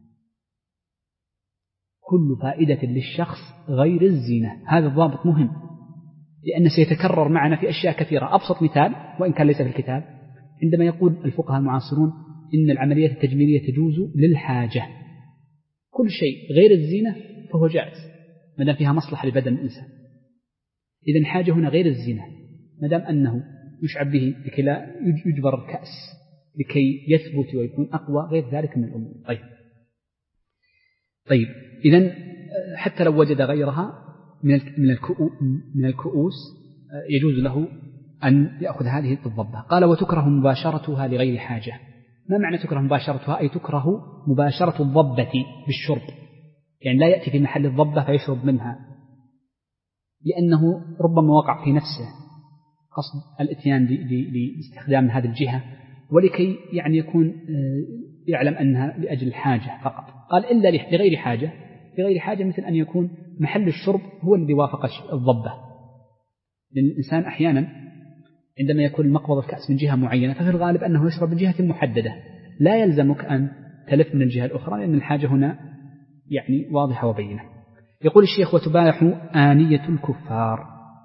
Speaker 1: كل فائدة للشخص غير الزينة. هذا الضابط مهم لأنه سيتكرر معنا في أشياء كثيرة. أبسط مثال وإن كان ليس في الكتاب، عندما يقول الفقهاء المعاصرون إن العملية التجميلية تجوز للحاجة، كل شيء غير الزينة فهو جائز ما دام فيها مصلحة لبدن الإنسان. إذن حاجة هنا غير الزينة ما دام أنه يشعب به لكي لا يجبر الكأس لكي يثبت ويكون أقوى، غير ذلك من الأمور. طيب طيب إذن حتى لو وجد غيرها من الكؤوس يجوز له أن يأخذ هذه الضبة. قال وتكره مباشرتها لغير حاجة. ما معنى تكره مباشرتها؟ أي تكره مباشرة الضبة بالشرب، يعني لا يأتي في محل الضبة فيشرب منها، لأنه ربما وقع في نفسه قصد الاتيان لاستخدام هذه الجهة ولكي يعني يكون يعلم أنها لأجل الحاجة فقط. قال إلا لغير حاجة، لغير حاجة مثل أن يكون محل الشرب هو الذي وافق الضبة، لأن الإنسان أحيانا عندما يكون مقبض الكأس من جهة معينة ففي الغالب أنه يشرب من جهة محددة، لا يلزمك أن تلف من الجهة الأخرى لأن الحاجة هنا يعني واضحة وبينة. يقول الشيخ وتباح آنية الكفار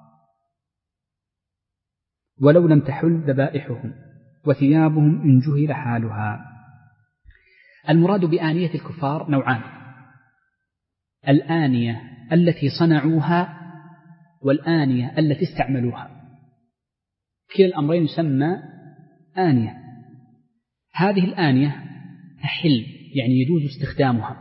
Speaker 1: ولو لم تحل ذبائحهم وثيابهم إن جهل حالها. المراد بآنية الكفار نوعان: الآنية التي صنعوها والآنية التي استعملوها، كلا الأمرين يسمى آنية. هذه الآنية تحل يعني يجوز استخدامها،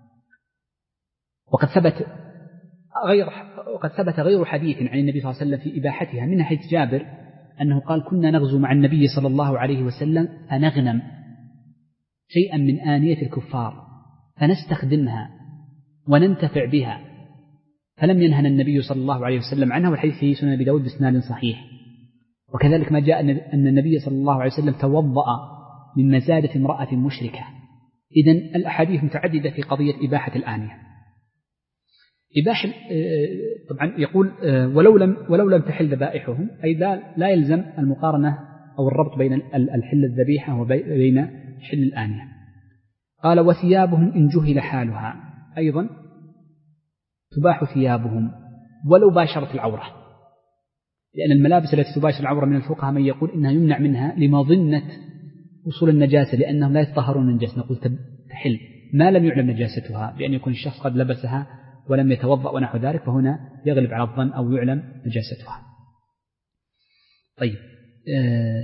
Speaker 1: وقد ثبت غير وقد ثبت غير حديث عن النبي صلى الله عليه وسلم في إباحتها، من حديث جابر أنه قال كنا نغزو مع النبي صلى الله عليه وسلم فنغنم شيئا من آنية الكفار فنستخدمها وننتفع بها، فلم ينهنا النبي صلى الله عليه وسلم عنها، والحديث في سنن أبي داود بإسناد صحيح. وكذلك ما جاء أن النبي صلى الله عليه وسلم توضأ من مزادة امرأة مشركة، إذن الأحاديث متعددة في قضية إباحة الآنية. إباحة طبعا يقول ولو لم ولو لم تحل ذبائحهم، أي لا يلزم المقارنة أو الربط بين الحل الذبيحة وبين حل الآنية. قال وثيابهم إن جهل حالها، أيضا تباح ثيابهم ولو باشرت العورة، لأن الملابس التي تباشر العورة من الفقهاء من يقول إنها يمنع منها لمظنة وصول النجاسة لأنهم لا يتطهرون من النجاسة، نقول تحل ما لم يعلم نجاستها، بأن يكون الشخص قد لبسها ولم يتوضأ ونحو ذلك، فهنا يغلب على الظن أو يعلم نجاستها. طيب آه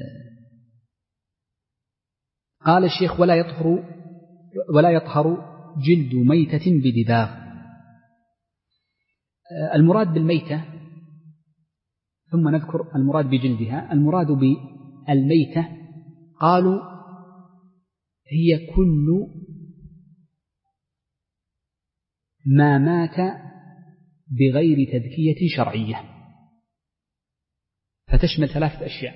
Speaker 1: قال الشيخ ولا يطهر ولا يطهر جلد ميتة بدباغ. آه المراد بالميتة، ثم نذكر المراد بجلدها. المراد بالميتة قالوا هي كل ما مات بغير تذكية شرعية، فتشمل ثلاثة أشياء.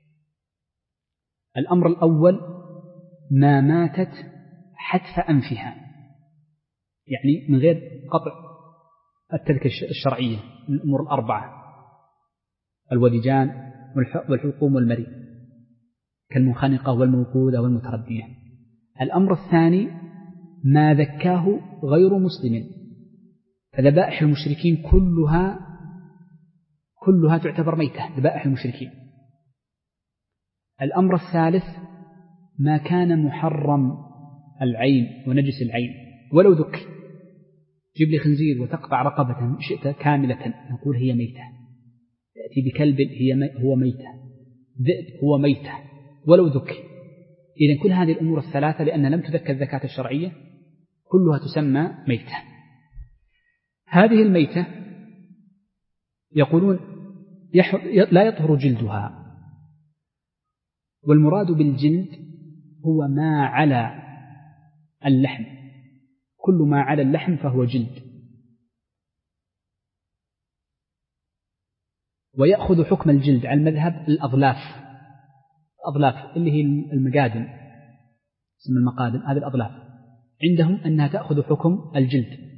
Speaker 1: الأمر الأول ما ماتت حتف أنفها، يعني من غير قطع التذكية الشرعية، من الأمور الأربعة: الودجان والحلقوم والمري كالمنخنقة والموقودة والمتردية. الأمر الثاني ما ذكاه غير مسلم، فذبائح المشركين كلها كلها تعتبر ميتة، ذبائح المشركين. الأمر الثالث ما كان محرم العين ونجس العين ولو ذك، جيب لي خنزير وتقطع رقبة شئت كاملة نقول هي ميتة، يأتي بكلب هي هو ميتة، ذئب هو ميتة ولو ذك. إذن كل هذه الأمور الثلاثة لأن لم تذكى الزكاة الشرعية كلها تسمى ميتة. هذه الميتة يقولون لا يطهر جلدها، والمراد بالجلد هو ما على اللحم، كل ما على اللحم فهو جلد. ويأخذ حكم الجلد على المذهب الأظلاف، الأظلاف اللي هي المقادم، اسم المقادم هذه الأظلاف، عندهم أنها تأخذ حكم الجلد.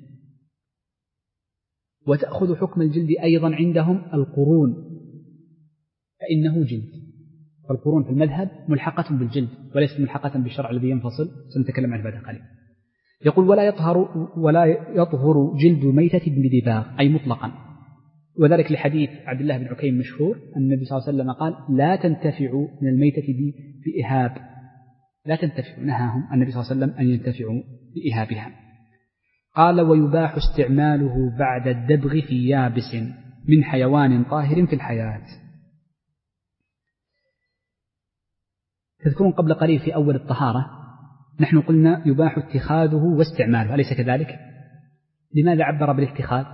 Speaker 1: وتأخذ حكم الجلد أيضا عندهم القرون، فإنه جلد. فالقرون في المذهب ملحقة بالجلد وليست ملحقة بالشرع الذي ينفصل، سنتكلم عنه بعد قليل. يقول ولا يطهر ولا يطهر جلد ميتة بدباغ، أي مطلقا، وذلك لحديث عبد الله بن عكيم مشهور أن النبي صلى الله عليه وسلم قال لا تنتفعوا من الميتة بإهاب، لا تنتفعوا، نهاهم النبي صلى الله عليه وسلم أن ينتفعوا بإهابها. قال ويباح استعماله بعد الدبغ في يابس من حيوان طاهر في الحياة. تذكرون قبل قليل في أول الطهارة نحن قلنا يباح اتخاذه واستعماله، أليس كذلك؟ لماذا عبر بالاتخاذ؟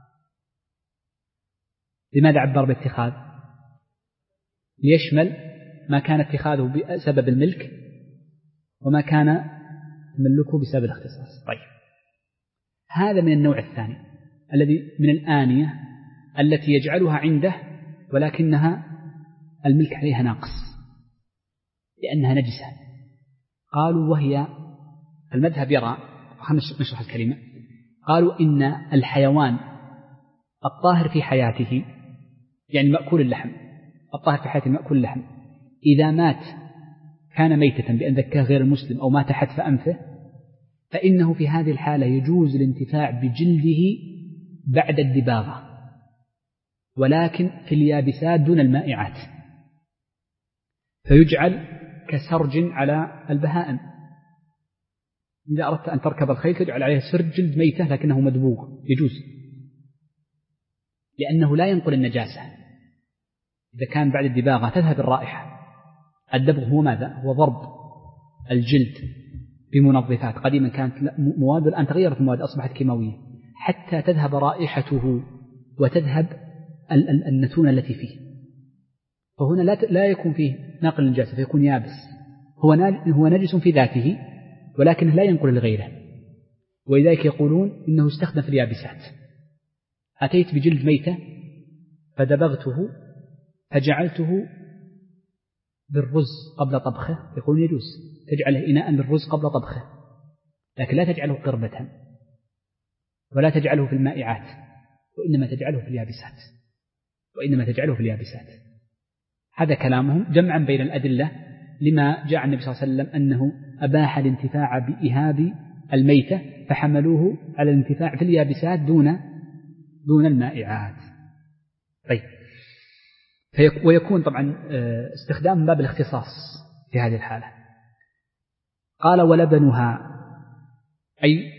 Speaker 1: لماذا عبر بالاتخاذ؟ ليشمل ما كان اتخاذه بسبب الملك وما كان ملكه بسبب الاختصاص. طيب هذا من النوع الثاني الذي من الآنية التي يجعلها عنده ولكنها الملك عليها ناقص لأنها نجسة. قالوا وهي المذهب يرى، خلنا نشرح الكلمة، قالوا إن الحيوان الطاهر في حياته يعني مأكول اللحم، الطاهر في حياته مأكول اللحم إذا مات كان ميتة بأن ذكاه غير المسلم أو مات حتف أنفه، فإنه في هذه الحالة يجوز الانتفاع بجلده بعد الدباغة، ولكن في اليابسات دون المائعات، فيجعل كسرج على البهائم. إذا أردت أن تركب الخيل تجعل عليه سرج جلد ميتة لكنه مدبوغ، يجوز، لأنه لا ينقل النجاسة. إذا كان بعد الدباغة تذهب الرائحة. الدبغ هو ماذا؟ هو ضرب الجلد بمنظفات، قديما كانت مواد الآن تغيرت المواد أصبحت كيماوية حتى تذهب رائحته وتذهب النتونة التي فيه، فهنا لا يكون فيه ناقل النجاسة فيكون يابس، هو هو نجس في ذاته ولكنه لا ينقل لغيره، ولذلك يقولون إنه استخدم في اليابسات. أتيت بجلد ميتة فدبغته فجعلته بالرز قبل طبخه، يقولون يجوز تجعله إناء للرز قبل طبخه، لكن لا تجعله قربة ولا تجعله في المائعات، وإنما تجعله في اليابسات وإنما تجعله في اليابسات. هذا كلامهم جمعا بين الأدلة لما جاء عن النبي صلى الله عليه وسلم أنه أباح الانتفاع بإهاب الميتة، فحملوه على الانتفاع في اليابسات دون دون المائعات. طيب، ويكون طبعا استخدام من باب الاختصاص في هذه الحالة. قال ولبنها، أي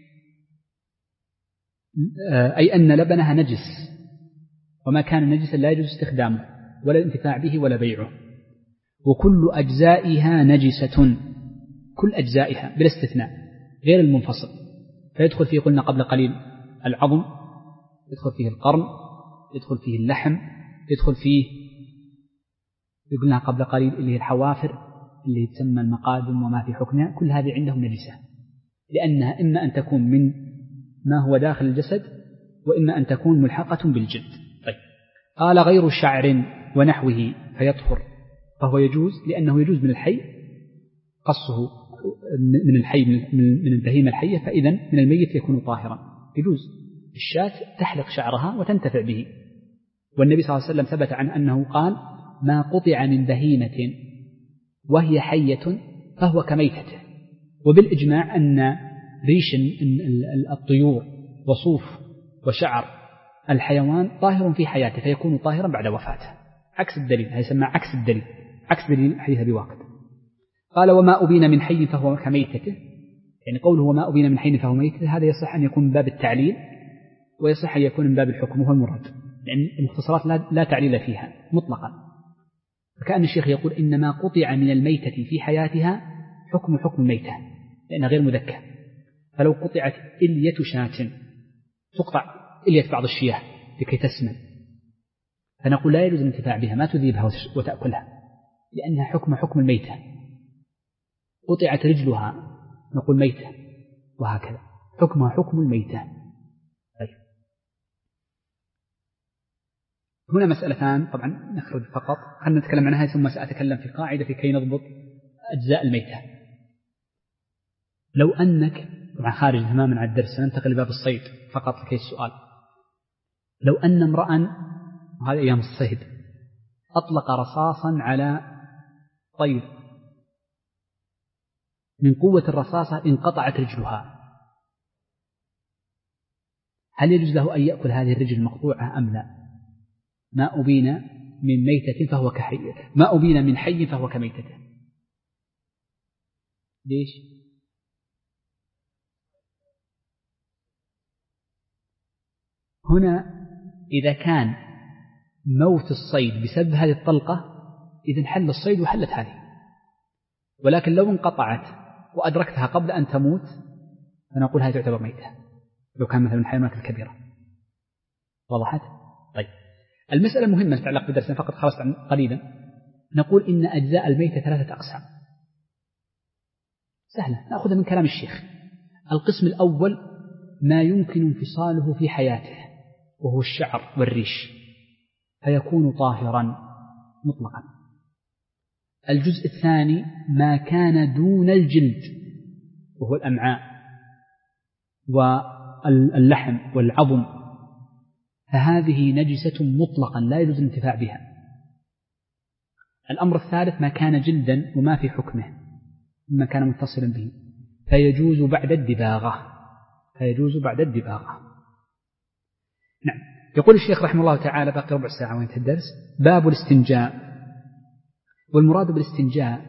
Speaker 1: أي أن لبنها نجس، وما كان نجسا لا يجوز استخدامه ولا الانتفاع به ولا بيعه. وكل أجزائها نجسة، كل أجزائها بلا استثناء غير المنفصل، فيدخل فيه قلنا قبل قليل العظم، يدخل فيه القرن، يدخل فيه اللحم، يدخل فيه قلنا قبل قليل اللي هي الحوافر اللي تسمى المقادم وما في حكمها، كل هذه عندهم نجسة، لأنها إما أن تكون من ما هو داخل الجسد وإما أن تكون ملحقة بالجلد. طيب، قال غير شعر ونحوه فيطهر، فهو يجوز لأنه يجوز من الحي قصه من الحي من البهيمة الحية، فإذا من الميت يكون طاهرا. يجوز الشاة تحلق شعرها وتنتفع به، والنبي صلى الله عليه وسلم ثبت عنه أنه قال ما قطع من بهيمة وهي حية فهو كميتته. وبالإجماع أن ريش الطيور وصوف وشعر الحيوان طاهر في حياته فيكون طاهرا بعد وفاته، عكس الدليل، هذا يسمى عكس الدليل، عكس دليل حديث أبي واقد. قال وما أبين من حي فهو كميتته، يعني قوله وما أبين من حي فهو ميتته هذا يصح أن يكون من باب التعليل ويصح أن يكون من باب الحكم، وهو المراد، لأن يعني المختصرات لا, لا تعليل فيها مطلقا. فكأن الشيخ يقول إنما قطع من الميتة في حياتها حكم حكم الميتة لأنها غير مذكى. فلو قطعت إلية شاة، تقطع إلية بعض الشياه لكي تسمن، فنقول لا يجوز الانتفاع بها، ما تذيبها وتأكلها لأنها حكم حكم الميتة. قطعت رجلها نقول ميتة، وهكذا حكمها حكم الميتة. طيب، هنا مسألتان طبعا نخرج فقط، خلنا نتكلم عنها ثم سأتكلم في قاعدة في كي نضبط أجزاء الميتة. لو أنك طبعا خارج تماما عن الدرس، ننتقل لباب الصيد فقط لكي السؤال. لو أن امرأ، وهذا أيام الصيد، أطلق رصاصا على طير، من قوة الرصاصة انقطعت رجلها، هل يجوز له أن يأكل هذه الرجل المقطوعة أم لا؟ ما أبين من ميتة فهو كحيته، ما أبين من حي فهو كميتته. ليش؟ هنا إذا كان موت الصيد بسبب هذه الطلقة إذن حل الصيد وحلت هذه، ولكن لو انقطعت وأدركتها قبل أن تموت فنقول هذه تعتبر ميتة لو كان مثلا من الحيوانات الكبيرة. وضحت؟ طيب، المسألة المهمة تتعلق بدرسنا فقط خلصت عن قليلا. نقول إن أجزاء الميتة ثلاثة أقسام، سهلة نأخذ من كلام الشيخ. القسم الأول ما يمكن انفصاله في حياته وهو الشعر والريش فيكون طاهرا مطلقا. الجزء الثاني ما كان دون الجلد وهو الأمعاء واللحم والعظم، فهذه نجسة مطلقا لا يجوز الانتفاع بها. الأمر الثالث ما كان جلدا وما في حكمه مما كان متصلا به فيجوز بعد الدباغة، فيجوز بعد الدباغة. نعم. يقول الشيخ رحمه الله تعالى، باقي ربع ساعة وينتهي الدرس، باب الاستنجاء. والمراد بالاستنجاء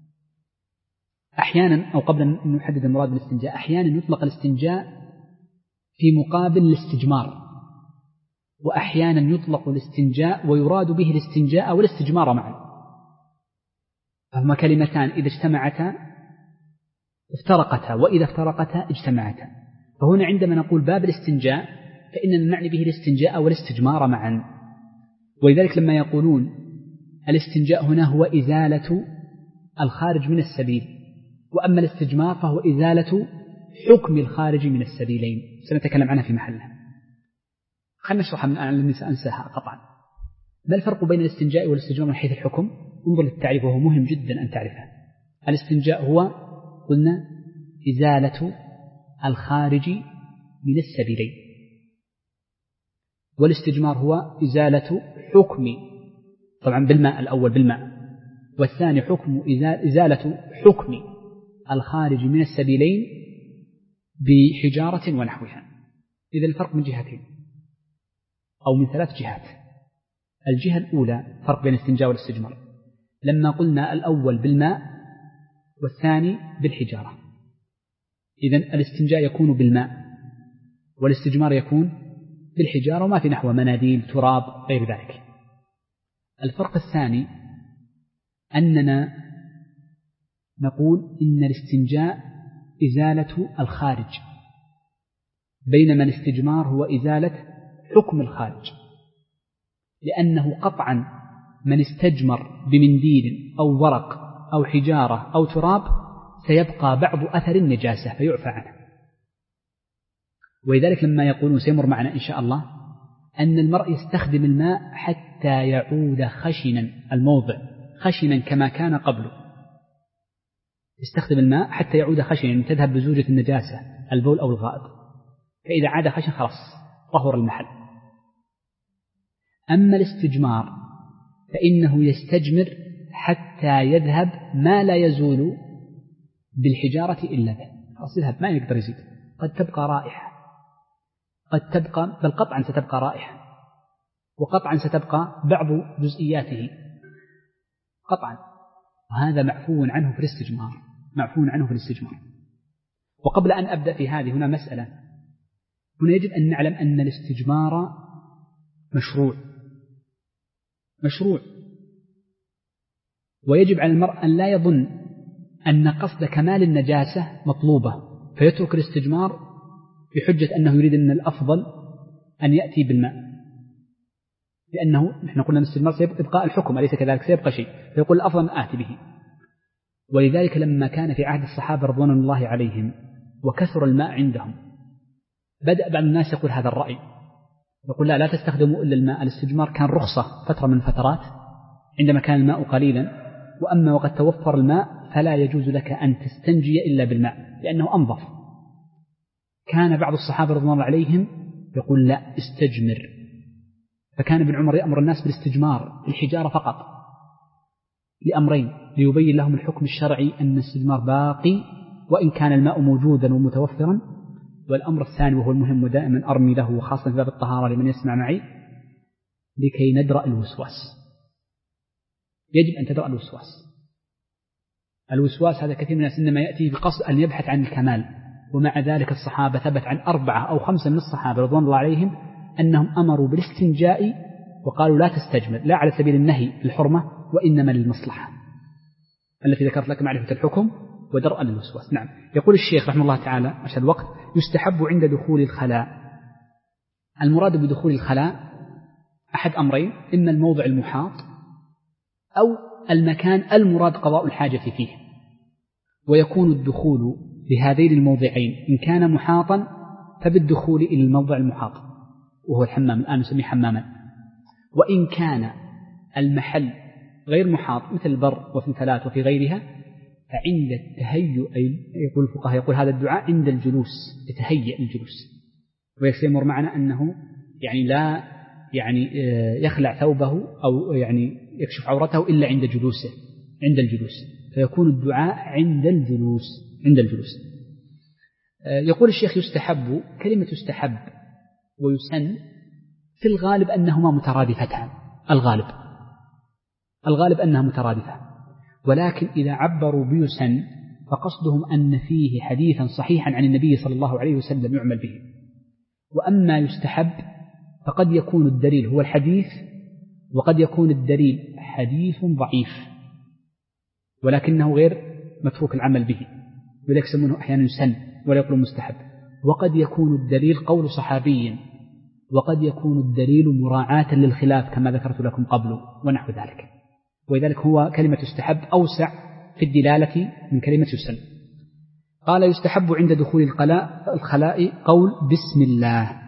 Speaker 1: أحيانا، أو قبل أن نحدد المراد بالاستنجاء، أحيانا يطلق الاستنجاء في مقابل الاستجمار، وأحيانا يطلق الاستنجاء ويراد به الاستنجاء والاستجمار معا، فهما كلمتان إذا اجتمعتا افترقتا وإذا افترقتا اجتمعتا. فهنا عندما نقول باب الاستنجاء فإننا نعني به الاستنجاء والاستجمار معا. ولذلك لما يقولون الاستنجاء هنا هو إزالة الخارج من السبيل، وأما الاستجمار فهو إزالة حكم الخارج من السبيلين، سنتكلم عنها في محلها. خلنا نشرحها من الآن لأني سأنساها قطعا. ما الفرق بين الاستنجاء والاستجمار من حيث الحكم؟ انظر للتعريف وهو مهم جدا أن تعرفه. الاستنجاء هو قلنا إزالة الخارج من السبيلين، والاستجمار هو إزالة حكم، طبعا بالماء الأول بالماء، والثاني حكم إزالة حكم الخارج من السبيلين بحجارة ونحوها. إذا الفرق من جهتين أو من ثلاث جهات. الجهة الأولى فرق بين الاستنجاء والاستجمار، لما قلنا الأول بالماء والثاني بالحجارة، إذن الاستنجاء يكون بالماء والاستجمار يكون بالحجارة، وما في نحو مناديل تراب غير ذلك. الفرق الثاني أننا نقول إن الاستنجاء إزالة الخارج، بينما الاستجمار هو إزالة حكم الخارج، لأنه قطعا من استجمر بمنديل أو ورق أو حجارة أو تراب سيبقى بعض أثر النجاسة فيعفى عنه. ولذلك لما يقولون سيمر معنا إن شاء الله أن المرء يستخدم الماء حتى يعود خشنا الموضع خشنا كما كان قبله، يستخدم الماء حتى يعود خشنا، تذهب بزوجة النجاسة البول أو الغائط، فإذا عاد خشن خلاص طهر المحل. أما الاستجمار فإنه يستجمر حتى يذهب ما لا يزول بالحجارة إلا به، خلاص يذهب ما يقدر يزيد. قد تبقى رائحة، قد تبقى بل قطعا ستبقى رائحة، وقطعا ستبقى بعض جزئياته قطعا، وهذا معفو عنه في الاستجمار، معفو عنه في الاستجمار. وقبل أن أبدأ في هذه هنا مسألة، هنا يجب أن نعلم أن الاستجمار مشروع مشروع ويجب على المرء أن لا يظن أن قصد كمال النجاسة مطلوبة فيترك الاستجمار بحجة أنه يريد أن الأفضل أن يأتي بالماء، لأنه نحن قلنا الاستجمار سيبقى الحكم أليس كذلك، سيبقى شيء، فيقول الأفضل أن آتي به. ولذلك لما كان في عهد الصحابة رضوان الله عليهم وكثر الماء عندهم، بدأ بعض الناس يقول هذا الرأي، يقول لا لا تستخدموا إلا الماء. الاستجمار كان رخصة فترة من الفترات عندما كان الماء قليلا، وأما وقد توفر الماء فلا يجوز لك أن تستنجي إلا بالماء لأنه أنظف. كان بعض الصحابة رضوان الله عليهم يقول لا استجمر، فكان ابن عمر يأمر الناس بالاستجمار بالحجارة فقط لأمرين: ليبين لهم الحكم الشرعي أن الاستجمار باقي وإن كان الماء موجودا ومتوفرا، والأمر الثاني وهو المهم ودائما أرمي له وخاصة في باب الطهارة لمن يسمع معي، لكي ندرأ الوسواس. يجب أن تدرأ الوسواس. الوسواس هذا كثير من الناس إنما يأتي بقصد أن يبحث عن الكمال، ومع ذلك الصحابة ثبت عن أربعة أو خمسة من الصحابة رضوان الله عليهم أنهم أمروا بالاستنجاء وقالوا لا تستجمر، لا على سبيل النهي الحرمة وإنما للمصلحة التي ذكرت لك معرفة الحكم ودرء للوسواس. نعم. يقول الشيخ رحمه الله تعالى عشان الوقت: يستحب عند دخول الخلاء. المراد بدخول الخلاء أحد أمرين: إما الموضع المحاط أو المكان المراد قضاء الحاجة فيه، ويكون الدخول لهذين الموضعين إن كان محاطا فبالدخول إلى الموضع المحاط وهو الحمام، الآن نسميه حماما. وإن كان المحل غير محاط مثل البر وفي الفلات وفي غيرها فعند التهيؤ، يقول الفقهاء يقول هذا الدعاء عند الجلوس، يتهيأ الجلوس. ويسمر معنا أنه يعني لا يعني يخلع ثوبه أو يعني يكشف عورته إلا عند جلوسه، عند الجلوس، فيكون الدعاء عند الجلوس عند الجلوس. يقول الشيخ: يستحب. كلمة يستحب ويسن في الغالب أنهما مترادفتان، الغالب الغالب أنها مترادفة، ولكن إذا عبروا بيسن فقصدهم أن فيه حديثا صحيحا عن النبي صلى الله عليه وسلم يعمل به. وأما يستحب فقد يكون الدليل هو الحديث، وقد يكون الدليل حديث ضعيف ولكنه غير متروك العمل به، ولذلك يسمونه أحيانا يسن ولا يقولون مستحب. وقد يكون الدليل قول صحابي، وقد يكون الدليل مراعاة للخلاف كما ذكرت لكم قبل ونحو ذلك. ولذلك هو كلمة يستحب أوسع في الدلالة من كلمة يسن. قال: يستحب عند دخول الخلاء الخلاء قول بسم الله.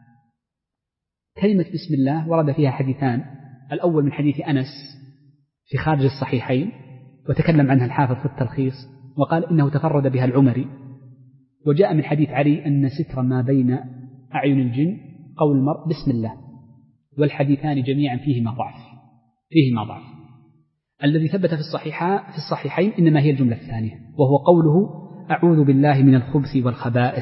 Speaker 1: كلمة بسم الله ورد فيها حديثان: الأول من حديث أنس في خارج الصحيحين وتكلم عنها الحافظ في التلخيص وقال إنه تفرد بها العمري وجاء من حديث علي أن ستر ما بين أعين الجن قول المرء بسم الله، والحديثان جميعا فيهما ضعف فيهما ضعف. الذي ثبت في الصحيحين في الصحيحين إنما هي الجملة الثانية، وهو قوله أعوذ بالله من الخبث والخبائث.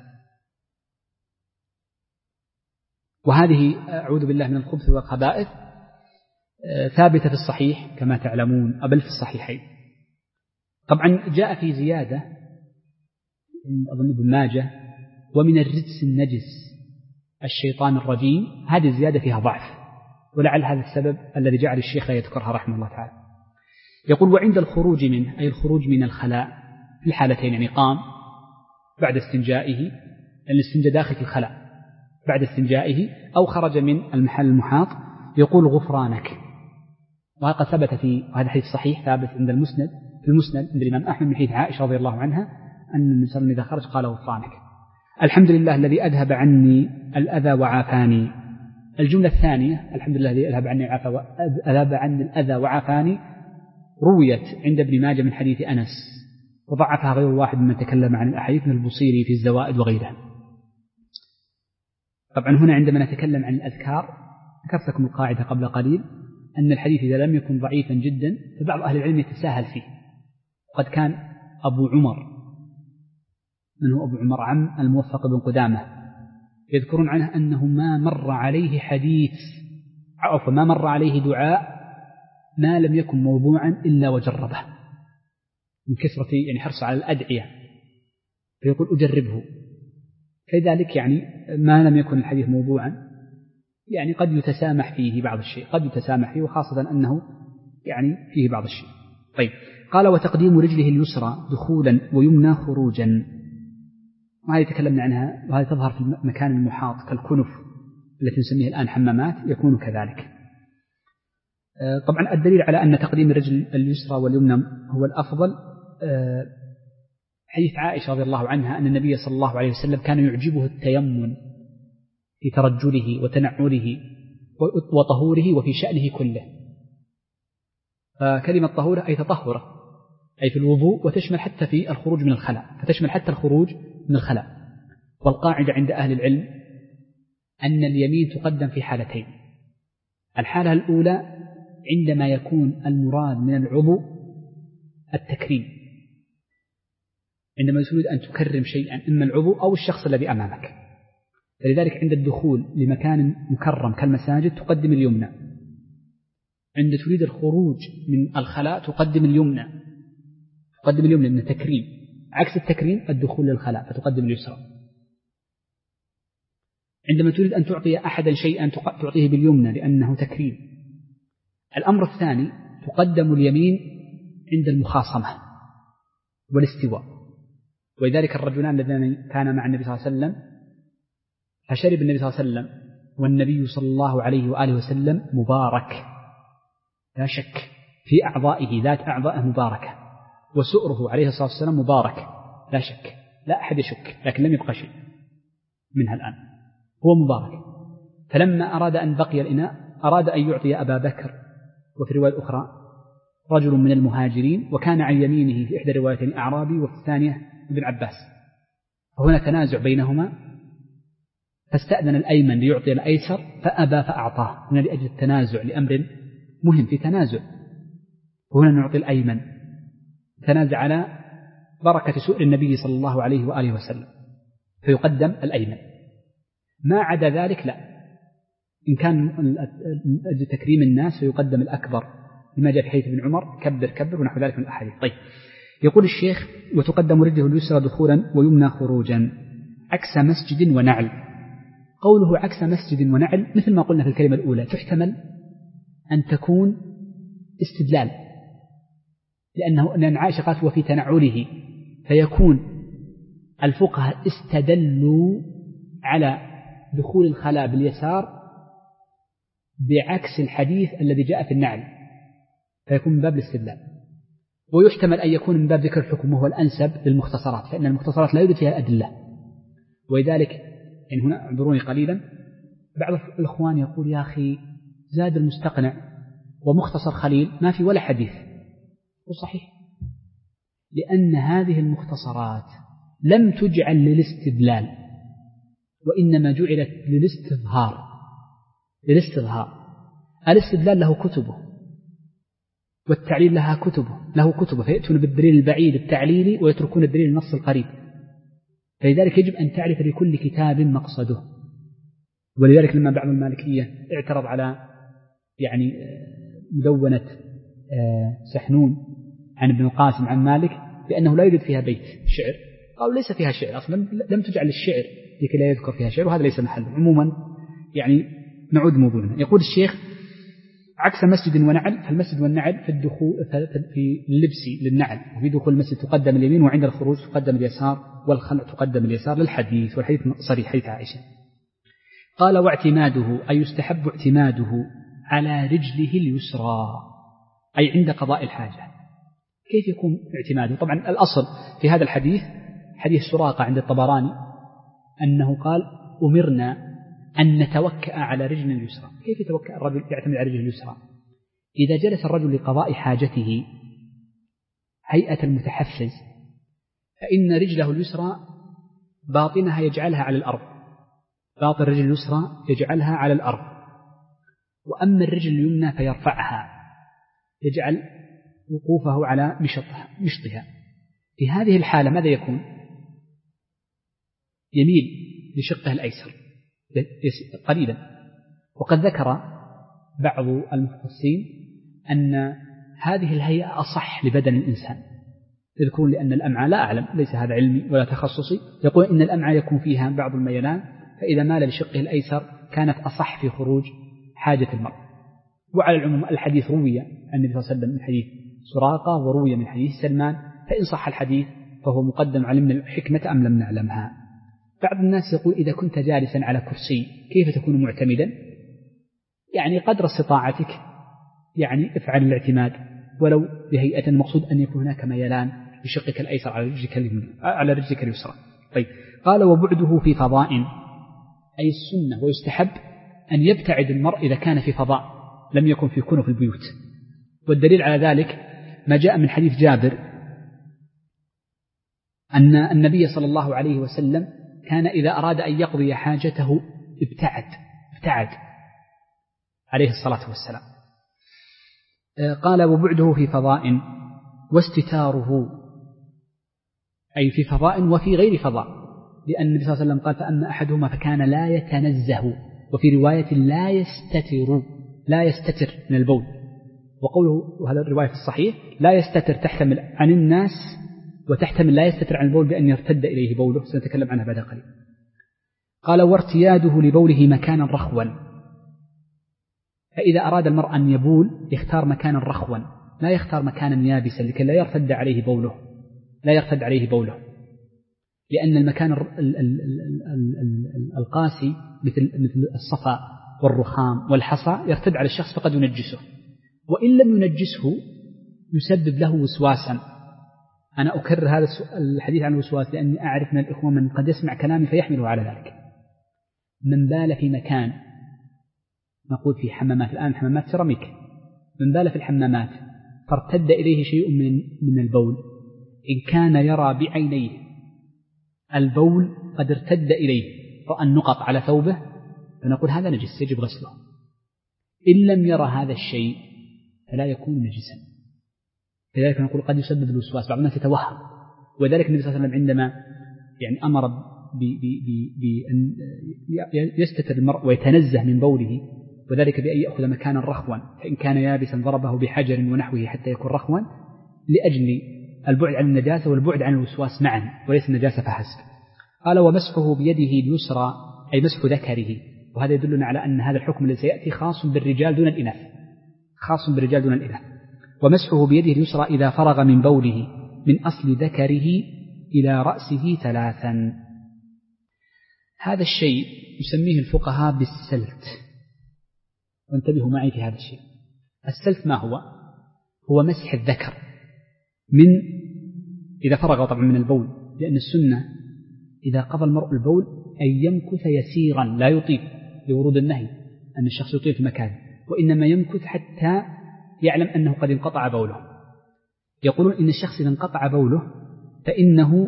Speaker 1: وهذه أعوذ بالله من الخبث والخبائث ثابتة في الصحيح كما تعلمون، بل في الصحيحين. طبعا جاء في زيادة أظن ابن ماجه ومن الرجس النجس الشيطان الرجيم، هذه الزيادة فيها ضعف، ولعل هذا السبب الذي جعل الشيخ لا يذكرها رحمه الله تعالى. يقول وعند الخروج منه، أي الخروج من الخلاء في الحالتين، يعني قام بعد استنجائه، الاستنجاء داخل في الخلاء بعد استنجائه، أو خرج من المحل المحاط، يقول غفرانك. وهذا ثبت في هذا الحديث صحيح ثابت عند المسند في المسند عند الإمام أحمد من حديث عائشة رضي الله عنها أن النبي صلى الله عليه وسلم إذا خرج قال غفرانك. الحمد لله الذي أذهب عني الأذى وعافاني. الجملة الثانية الحمد لله الذي أذهب عني أذهب عني الأذى وعافاني رويت عند ابن ماجه من حديث أنس، وضعفها غير واحد ممن تكلم عن الأحاديث من البصيري في الزوائد وغيرها. طبعا هنا عندما نتكلم عن الأذكار ذكرت لكم القاعدة قبل قليل أن الحديث إذا لم يكن ضعيفا جدا فبعض أهل العلم يتساهل فيه. وقد كان أبو عمر، من هو أبو عمر؟ عم الموفق بن قدامة، يذكرون عنه أنه ما مر عليه حديث عفوا ما مر عليه دعاء ما لم يكن موضوعا إلا وجربه من كثرة يعني حرصه على الأدعية، فيقول أجربه. كذلك يعني ما لم يكن الحديث موضوعا يعني قد يتسامح فيه بعض الشيء، قد يتسامح فيه، وخاصة أنه يعني فيه بعض الشيء. طيب قال وتقديم رجله اليسرى دخولا ويمنى خروجا، وهذه تكلمنا عنها، وهذه تظهر في المكان المحاط كالكنف التي نسميها الآن حمامات، يكون كذلك. طبعا الدليل على أن تقديم الرجل اليسرى واليمنى هو الأفضل حديث عائشة رضي الله عنها أن النبي صلى الله عليه وسلم كان يعجبه التيمم في ترجله وتنعله وطهوره وفي شأنه كله. فكلمة طهوره أي تطهره، أي في الوضوء، وتشمل حتى في الخروج من الخلاء، فتشمل حتى الخروج من الخلاء. والقاعدة عند أهل العلم أن اليمين تقدم في حالتين. الحالة الأولى عندما يكون المراد من العضو التكريم، عندما تريد أن تكرم شيئا إما العضو أو الشخص الذي أمامك. فلذلك عند الدخول لمكان مكرم كالمساجد تقدم اليمنى، عند تريد الخروج من الخلاء تقدم اليمنى تقدم اليمنى من تكريم، عكس التكريم الدخول للخلاء فتقدم اليسرى. عندما تريد أن تعطي أحدا شيئا تعطيه باليمنى لأنه تكريم. الأمر الثاني تقدم اليمين عند المخاصمة والاستواء. ولذلك الرجلان الذين كان مع النبي صلى الله عليه وسلم فشرب النبي صلى الله عليه وسلم والنبي صلى الله عليه وآله وسلم مبارك لا شك في أعضائه، ذات أعضاء مباركة، وسؤره عليه الصلاة والسلام مبارك لا شك، لا أحد يشك، لكن لم يبقى شيء منها الآن، هو مبارك. فلما أراد أن بقي الإناء أراد أن يعطي أبا بكر، وفي رواية أخرى رجل من المهاجرين، وكان عن يمينه في إحدى الروايتين أعرابي وفي الثانية ابن عباس، فهنا تنازع بينهما، فاستأذن الأيمن ليعطي الأيسر فأبى فأعطاه، هنا لأجل التنازع لأمر مهم في تنازع، وهنا نعطي الأيمن، تنازع على بركة سؤل النبي صلى الله عليه وآله وسلم فيقدم الأيمن. ما عدا ذلك لا، إن كان أجل تكريم الناس فيقدم الأكبر لما جاء في حديث ابن عمر كبر كبر ونحو ذلك من الأحاديث. طيب يقول الشيخ وتقدم رجله اليسرى دخولا ويمنى خروجا عكس مسجد ونعل. قوله عكس مسجد ونعل مثل ما قلنا في الكلمة الأولى تحتمل أن تكون استدلال، لأنه لأن عائشة قالت وفي تنعله، فيكون الفقهاء استدلوا على دخول الخلاء باليسار بعكس الحديث الذي جاء في النعل، فيكون من باب الاستدلال. ويحتمل أن يكون من باب ذكر الحكم وهو الأنسب للمختصرات، فإن المختصرات لا يوجد فيها أدلة. ولذلك إن هنا اعذروني قليلا، بعض الإخوان يقول يا أخي زاد المستقنع ومختصر خليل ما في ولا حديث، وصحيح، لأن هذه المختصرات لم تجعل للاستدلال، وإنما جعلت للاستظهار. للاستظهار. الاستدلال له كتبه، والتعليل لها كتبه له كتبه، فيأتون بالدليل البعيد التعليلي ويتركون الدليل النص القريب. فلذلك يجب أن تعرف لكل كتاب مقصده. ولذلك لما بعض المالكية اعترض على يعني مدونة سحنون عن ابن القاسم عن مالك بأنه لا يوجد فيها بيت شعر، قالوا ليس فيها شعر أصلا، لم تجعل الشعر لكي لا يذكر فيها شعر، وهذا ليس محله. عموما يعني نعود موضوعنا. يقول الشيخ: عكس مسجد ونعل، فالمسجد والنعل في الدخول في اللبس للنعل، وفي دخول المسجد تقدم اليمين، وعند الخروج تقدم اليسار، والخلع تقدم اليسار للحديث، والحديث صريح حديث عائشة. قال: واعتماده أي يستحب اعتماده على رجله اليسرى، أي عند قضاء الحاجة. كيف يكون اعتماده؟ طبعا الأصل في هذا الحديث حديث سراقة عند الطبراني أنه قال: أمرنا أن نتوكأ على رجل اليسرى. كيف يتوكأ الرجل يعتمد على رجل اليسرى؟ إذا جلس الرجل لقضاء حاجته هيئة المتحفز، فإن رجله اليسرى باطنها يجعلها على الأرض، باطن الرجل اليسرى يجعلها على الأرض، وأما الرجل اليمنى فيرفعها، يجعل وقوفه على مشطها مشطها. في هذه الحالة ماذا يكون؟ يميل لشقه الأيسر قليلا. وقد ذكر بعض المختصين أن هذه الهيئة أصح لبدن الإنسان، يذكرون لأن الأمعاء، لا أعلم ليس هذا علمي ولا تخصصي، يقول إن الأمعاء يكون فيها بعض الميلان، فإذا مال لشقه الأيسر كانت أصح في خروج حاجة المرء. وعلى العموم الحديث روي عن النبي صلى الله عليه وسلم من حديث سراقة، وروي من حديث سلمان، فإن صح الحديث فهو مقدم. علمنا الحكمة أم لم نعلمها؟ بعض الناس يقول: إذا كنت جالسا على كرسي كيف تكون معتمدا؟ يعني قدر استطاعتك، يعني افعل الاعتماد ولو بهيئة، المقصود أن يكون هناك ميلان بشقك الأيسر على رجلك على رجلك اليسرى. طيب، قال: وبعده في فضاء، أي السنة ويستحب أن يبتعد المرء إذا كان في فضاء، لم يكن في كنف البيوت. والدليل على ذلك ما جاء من حديث جابر أن النبي صلى الله عليه وسلم كان إذا أراد أن يقضي حاجته ابتعد ابتعد عليه الصلاة والسلام. قال: وبعده في فضاء واستتاره، أي في فضاء وفي غير فضاء، لأن النبي صلى الله عليه وسلم قال: فأما أحدهما فكان لا يتنزه، وفي رواية لا يستتر لا يستتر من البول. وقوله، وهذا الرواية في الصحيح، لا يستتر تحتمل عن الناس وتحتمل لا يستتر عن البول بأن يرتد إليه بوله، سنتكلم عنها بعد قليل. قال: وارتياده لبوله مكانا رخوا، فإذا أراد المرء أن يبول يختار مكانا رخوا، لا يختار مكانا يابسا لكي لا يرتد عليه بوله لا يرتد عليه بوله لأن المكان القاسي مثل مثل الصفا والرخام والحصى يرتد على الشخص فقد ينجسه، وإن لم ينجسه يسبب له وسواسا. أنا أكرر هذا الحديث عن الوسواس لأني أعرف من الإخوة من قد يسمع كلامي فيحمله على ذلك. من بال في مكان، نقول في حمامات الآن، حمامات سيراميك، من بال في الحمامات فارتد إليه شيء من من البول، إن كان يرى بعينيه البول قد ارتد إليه، رأى النقط على ثوبه، فنقول هذا نجس يجب غسله. إن لم يرى هذا الشيء فلا يكون نجسا. لذلك نقول قد يسبب الوسواس، بعض الناس يتوهم. وذلك النبي صلى الله عليه وسلم عندما يعني أمر بأن يستتر المرء ويتنزه من بوله، وذلك بأن يأخذ مكانا رخوا، فإن كان يابسا ضربه بحجر ونحوه حتى يكون رخوا، لأجل البعد عن النجاسة والبعد عن الوسواس معا وليس النجاسة فحسب. قال: ومسحه بيده اليسرى، أي مسح ذكره، وهذا يدلنا على أن هذا الحكم الذي سيأتي خاص بالرجال دون الإناث، خاص بالرجال دون الإناث. ومسحه بيده اليسرى إذا فرغ من بوله من أصل ذكره إلى رأسه ثلاثا. هذا الشيء يسميه الفقهاء بالسلت، وانتبهوا معي في هذا الشيء. السلت ما هو؟ هو مسح الذكر من إذا فرغ طبعا من البول، لأن السنة إذا قضى المرء البول أن يمكث يسيرا لا يطيل، لورود النهي أن الشخص يطيل في مكانه، وإنما يمكث حتى يعلم أنه قد انقطع بوله. يقولون إن الشخص إذا انقطع بوله فإنه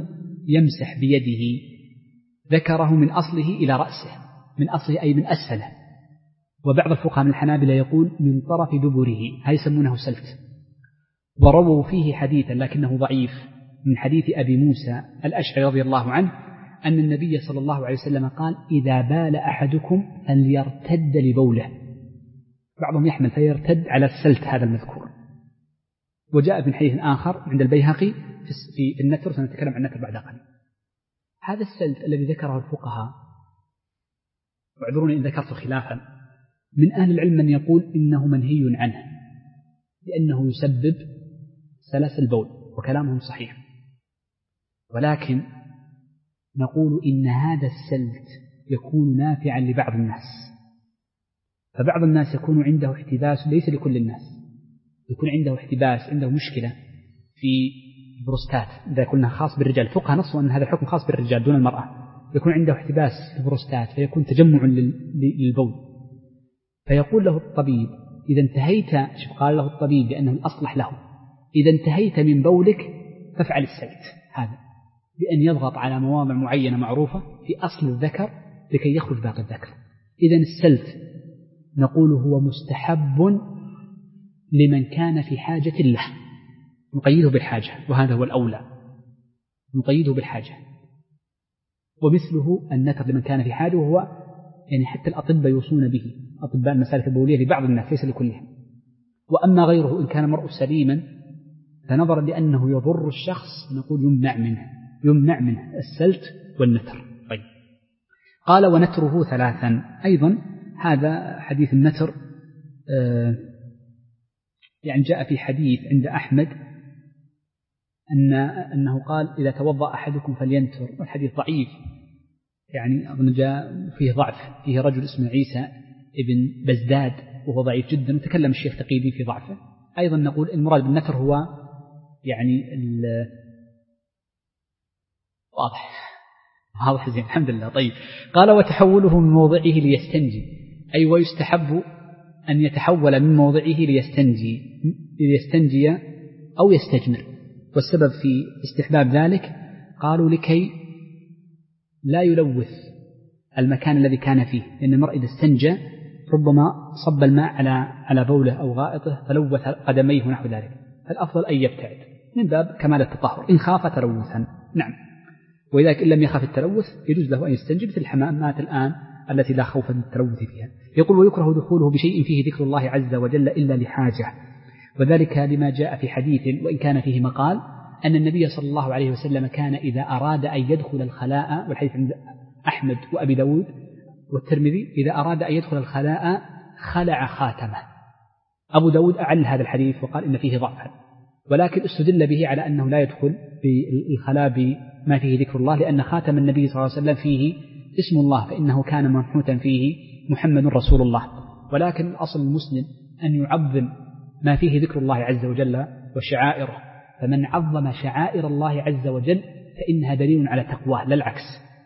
Speaker 1: يمسح بيده ذكره من أصله إلى رأسه، من أصله أي من أسفله. وبعض الفقهاء من الحنابلة يقول من طرف دبره، هذا يسمونه سلت. ورووا فيه حديثا لكنه ضعيف من حديث أبي موسى الأشعري رضي الله عنه أن النبي صلى الله عليه وسلم قال إذا بال أحدكم فليرتد لبوله. بعضهم يحمل فيرتد على السلت هذا المذكور. وجاء في حديث آخر عند البيهقي في النتر، سنتكلم عن النتر بعد قليل. هذا السلت الذي ذكره الفقهاء، واعذروني إن ذكرت خلافا، من أهل العلم من يقول إنه منهي عنه لأنه يسبب سلس البول، وكلامهم صحيح. ولكن نقول إن هذا السلت يكون نافعا لبعض الناس، فبعض الناس يكون عنده احتباس، ليس لكل الناس، يكون عنده احتباس، عنده مشكلة في البروستات، إذا كنا خاص بالرجال، الفقهاء نصوا أن هذا الحكم خاص بالرجال دون المرأة، يكون عنده احتباس في البروستات فيكون تجمع للبول، فيقول له الطبيب إذا انتهيت، شوف قال له الطبيب لأنه الأصلح له، إذا انتهيت من بولك فافعل السلت هذا، بأن يضغط على مواضع معينة معروفة في أصل الذكر لكي يخرج باقي الذكر. إذا السلت نقول هو مستحب لمن كان في حاجة له، نقيده بالحاجة، وهذا هو الأولى، نقيده بالحاجة. ومثله النتر لمن كان في حاجة، وهو يعني حتى الأطباء يوصون به، أطباء المسالك البولية لبعض الناس ليس لكلهم. وأما غيره إن كان مرء سليما فنظرا لأنه يضر الشخص نقول يمنع منه، يمنع منه السلت والنتر. طيب. قال ونتره ثلاثا، أيضا هذا حديث النتر آه يعني جاء في حديث عند أحمد أن أنه قال إذا توضأ أحدكم فلينتر، والحديث ضعيف، يعني أظن جاء فيه ضعف، فيه رجل اسمه عيسى ابن بزداد وهو ضعيف جدا، وتكلم الشيخ تقييدي في ضعفه. أيضا نقول المراد بالنتر هو يعني واضح واضح زين الحمد لله. طيب. قال وتحوله من موضعه ليستنجي، أي ويستحب أن يتحول من موضعه ليستنجي ليستنجي أو يستجمر. والسبب في استحباب ذلك قالوا لكي لا يلوث المكان الذي كان فيه، لأن المرء إذا استنجى ربما صب الماء على على بوله أو غائطه فلوث قدميه ونحو ذلك، فالأفضل أن يبتعد من باب كمال التطهر إن خاف تلوثا. نعم. ولذلك إن لم يخاف التلوث يجوز له أن يستنجي مثل الحمامات الآن التي لا خوف من التلوث فيها. يقول ويكره دخوله بشيء فيه ذكر الله عز وجل إلا لحاجة، وذلك لما جاء في حديث وإن كان فيه مقال أن النبي صلى الله عليه وسلم كان إذا أراد أن يدخل الخلاء، والحديث عند أحمد وأبي داود والترمذي، إذا أراد أن يدخل الخلاء خلع خاتمه. أبو داود أعل هذا الحديث وقال إن فيه ضعفا، ولكن استدل به على أنه لا يدخل بالخلاء بما فيه ذكر الله، لأن خاتم النبي صلى الله عليه وسلم فيه اسم الله، فإنه كان منحوتا فيه محمد رسول الله. ولكن الأصل المسلم أن يعظم ما فيه ذكر الله عز وجل وشعائره، فمن عظم شعائر الله عز وجل فإنها دليل على تقواه، لا العكس.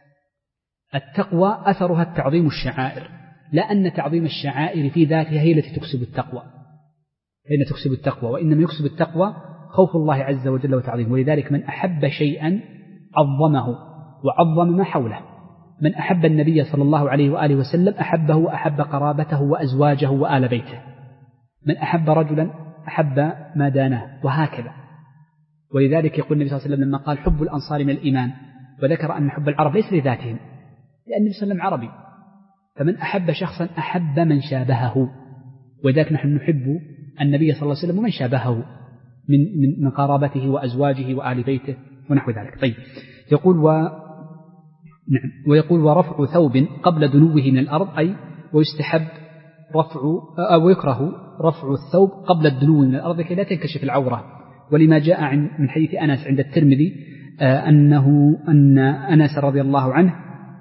Speaker 1: التقوى أثرها التعظيم الشعائر، لا أن تعظيم الشعائر في ذاتها هي التي تكسب التقوى، هي تكسب التقوى، وإنما يكسب التقوى خوف الله عز وجل وتعظيمه. ولذلك من أحب شيئا عظمه وعظم ما حوله. من أحب النبي صلى الله عليه وآله وسلم أحبه وأحب قرابته وأزواجه وآل بيته. من أحب رجلا أحب ما داناه، وهكذا. ولذلك يقول النبي صلى الله عليه وسلم لما قال حب الأنصار من الإيمان، وذكر أن حب العرب ليس لذاتهم، لأن النبي صلى الله عليه وسلم عربي، فمن أحب شخصا أحب من شابهه، وذلك نحن نحب النبي صلى الله عليه وسلم ومن شابهه من من قرابته وأزواجه وآل بيته ونحو ذلك. طيب. يقول و نعم. ويقول ورفع ثوب قبل دنوه من الأرض، أي ويستحب رفع أو يكره رفع الثوب قبل الدنو من الأرض كي لا تنكشف العورة. ولما جاء من حديث أنس عند الترمذي أنه أن أنس رضي الله عنه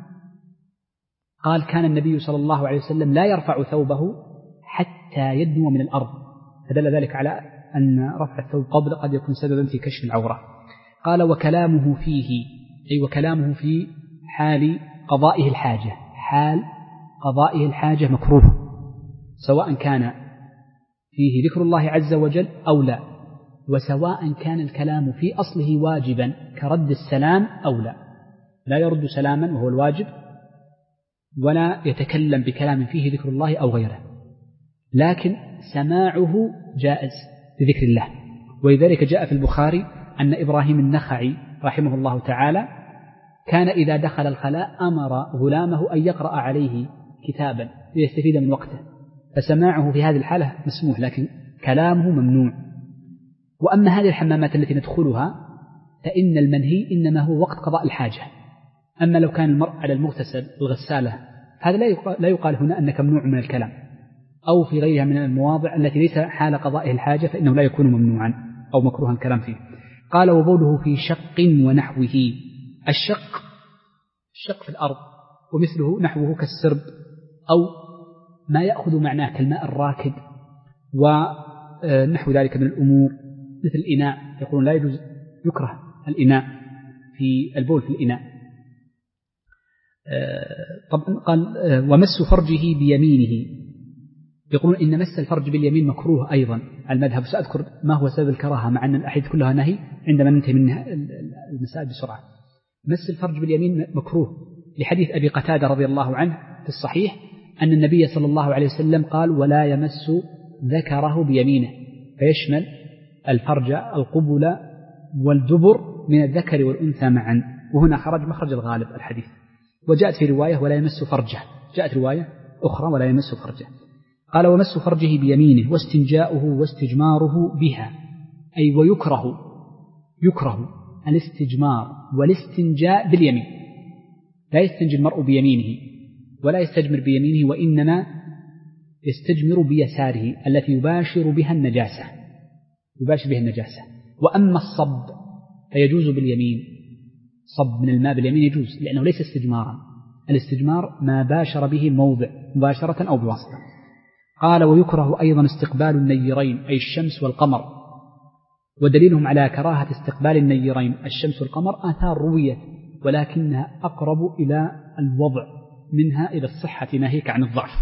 Speaker 1: قال كان النبي صلى الله عليه وسلم لا يرفع ثوبه حتى يدنو من الأرض، فدل ذلك على أن رفع الثوب قبل قد يكون سببا في كشف العورة. قال وكلامه فيه، أي وكلامه في حال قضائه الحاجة، حال قضائه الحاجة مكروه، سواء كان فيه ذكر الله عز وجل أو لا. وسواء كان الكلام في أصله واجبا كرد السلام أو لا، لا يرد سلاما وهو الواجب، ولا يتكلم بكلام فيه ذكر الله أو غيره، لكن سماعه جائز بذكر الله. ولذلك جاء في البخاري أن إبراهيم النخعي رحمه الله تعالى كان إذا دخل الخلاء أمر غلامه أن يقرأ عليه كتابا ليستفيد من وقته، فسماعه في هذه الحالة مسموح، لكن كلامه ممنوع. وأما هذه الحمامات التي ندخلها فإن المنهي إنما هو وقت قضاء الحاجة. أما لو كان المرء على المغتسل الغسالة هذا لا يقال هنا أنك ممنوع من الكلام، أو في غيرها من المواضع التي ليس حال قضائه الحاجة فإنه لا يكون ممنوعا أو مكروها الكلام فيه. قال وبوله في شق ونحوه. الشق الشق في الأرض ومثله نحوه كالسرب أو ما يأخذ معناه كالماء الراكد ونحو ذلك من الأمور، مثل الإناء، يقولون لا يجوز يكره الإناء في البول في الإناء. طبعا قال ومس فرجه بيمينه، يقولون إن مس الفرج باليمين مكروه أيضا المذهب. سأذكر ما هو سبب الكراهة مع أن الأحاديث كلها نهي عندما ننتهي من المسائل بسرعة. مس الفرج باليمين مكروه لحديث أبي قتادة رضي الله عنه في الصحيح أن النبي صلى الله عليه وسلم قال ولا يمس ذكره بيمينه، فيشمل الفرج القبل والدبر من الذكر والأنثى معا، وهنا خرج مخرج الغالب الحديث. وجاءت في رواية ولا يمس فرجه، جاءت رواية أخرى ولا يمس فرجه. قال ومس فرجه بيمينه واستنجاؤه واستجماره بها، أي ويكره يكره الاستجمار والاستنجاء باليمين، لا يستنجي المرء بيمينه ولا يستجمر بيمينه، وإنما يستجمر بيساره التي يباشر بها النجاسة يباشر بها النجاسة. وأما الصب فيجوز باليمين، صب من الماء باليمين يجوز لأنه ليس استجمارا، الاستجمار ما باشر به الموضع مباشرة أو بواسطة. قال ويكره أيضا استقبال النيرين أي الشمس والقمر، ودليلهم على كراهة استقبال النيرين الشمس والقمر آثار روية ولكنها أقرب إلى الوضع منها إلى الصحة ناهيك عن الضعف.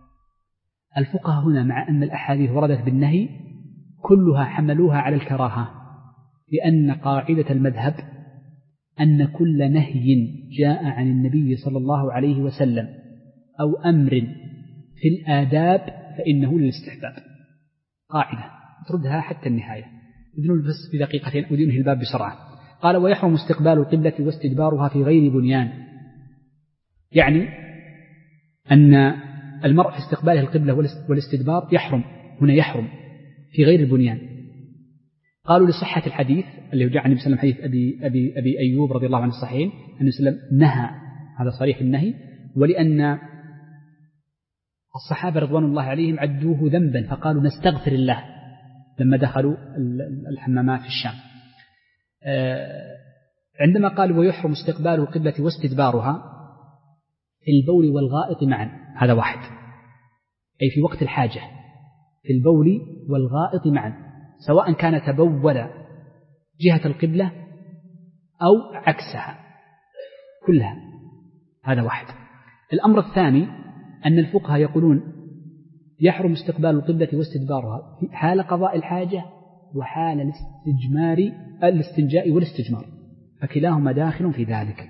Speaker 1: الفقهاء هنا مع أن الأحاديث وردت بالنهي كلها حملوها على الكراهة، لأن قاعدة المذهب أن كل نهي جاء عن النبي صلى الله عليه وسلم أو أمر في الآداب فإنه للاستحباب، قاعدة تردها حتى النهاية. بدون بس بدقيقتين أدينه الباب بسرعة. قال ويحرم استقبال القبلة واستدبارها في غير بنيان، يعني أن المرء في استقباله القبلة والاستدبار يحرم، هنا يحرم في غير البنيان. قالوا لصحة الحديث اللي جاء عن النبي صلى الله عليه وسلم حديث أبي, أبي, أبي أيوب رضي الله عنه الصحيحين أن النبي صلى الله عليه وسلم نهى، هذا صريح النهي، ولأن الصحابة رضوان الله عليهم عدوه ذنبا فقالوا نستغفر الله لما دخلوا الحمامات في الشام. عندما قالوا ويحرم استقبال القبلة واستدبارها في البول والغائط معا، هذا واحد، أي في وقت الحاجة في البول والغائط معا، سواء كان تبول جهة القبلة أو عكسها كلها، هذا واحد. الأمر الثاني أن الفقهاء يقولون يحرم استقبال القبلة واستدبارها في حال قضاء الحاجة وحال الاستجمار الاستنجاء والاستجمار، فكلاهما داخل في ذلك.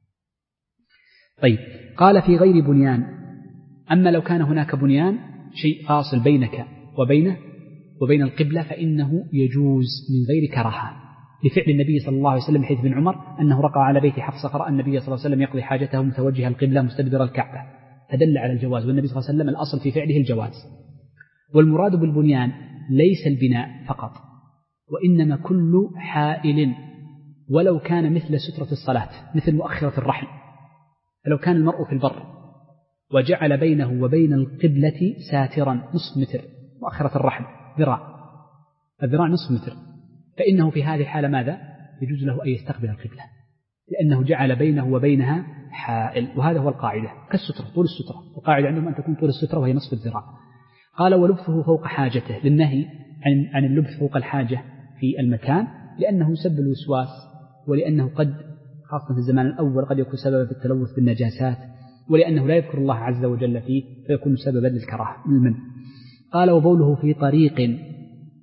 Speaker 1: طيب قال في غير بنيان، أما لو كان هناك بنيان شيء فاصل بينك وبينه وبين القبلة فإنه يجوز من غير كراهة، لفعل النبي صلى الله عليه وسلم حيث بن عمر أنه رقى على بيت حفصة فرأى النبي صلى الله عليه وسلم يقضي حاجته متوجه القبلة مستدبر الكعبة، فدل على الجواز، والنبي صلى الله عليه وسلم الأصل في فعله الجواز. والمراد بالبنيان ليس البناء فقط، وإنما كل حائل ولو كان مثل سترة الصلاة، مثل مؤخرة الرحل. فلو كان المرء في البر وجعل بينه وبين القبلة ساترا نصف متر، مؤخرة الرحل ذراع، الذراع نصف متر، فإنه في هذه الحالة ماذا؟ يجوز له أن يستقبل القبلة، لأنه جعل بينه وبينها حائل، وهذا هو القاعدة كالسترة، طول السترة، القاعدة عندهم أن تكون طول السترة وهي نصف الذراع. قال ولبثه فوق حاجته، للنهي عن عن اللبث فوق الحاجة في المكان، لأنه يسبب الوسواس، ولأنه قد خاصة في الزمان الأول قد يكون سببا في التلوث بالنجاسات، ولأنه لا يذكر الله عز وجل فيه فيكون سببا للكراهة للمنع. قال وبوله في طريق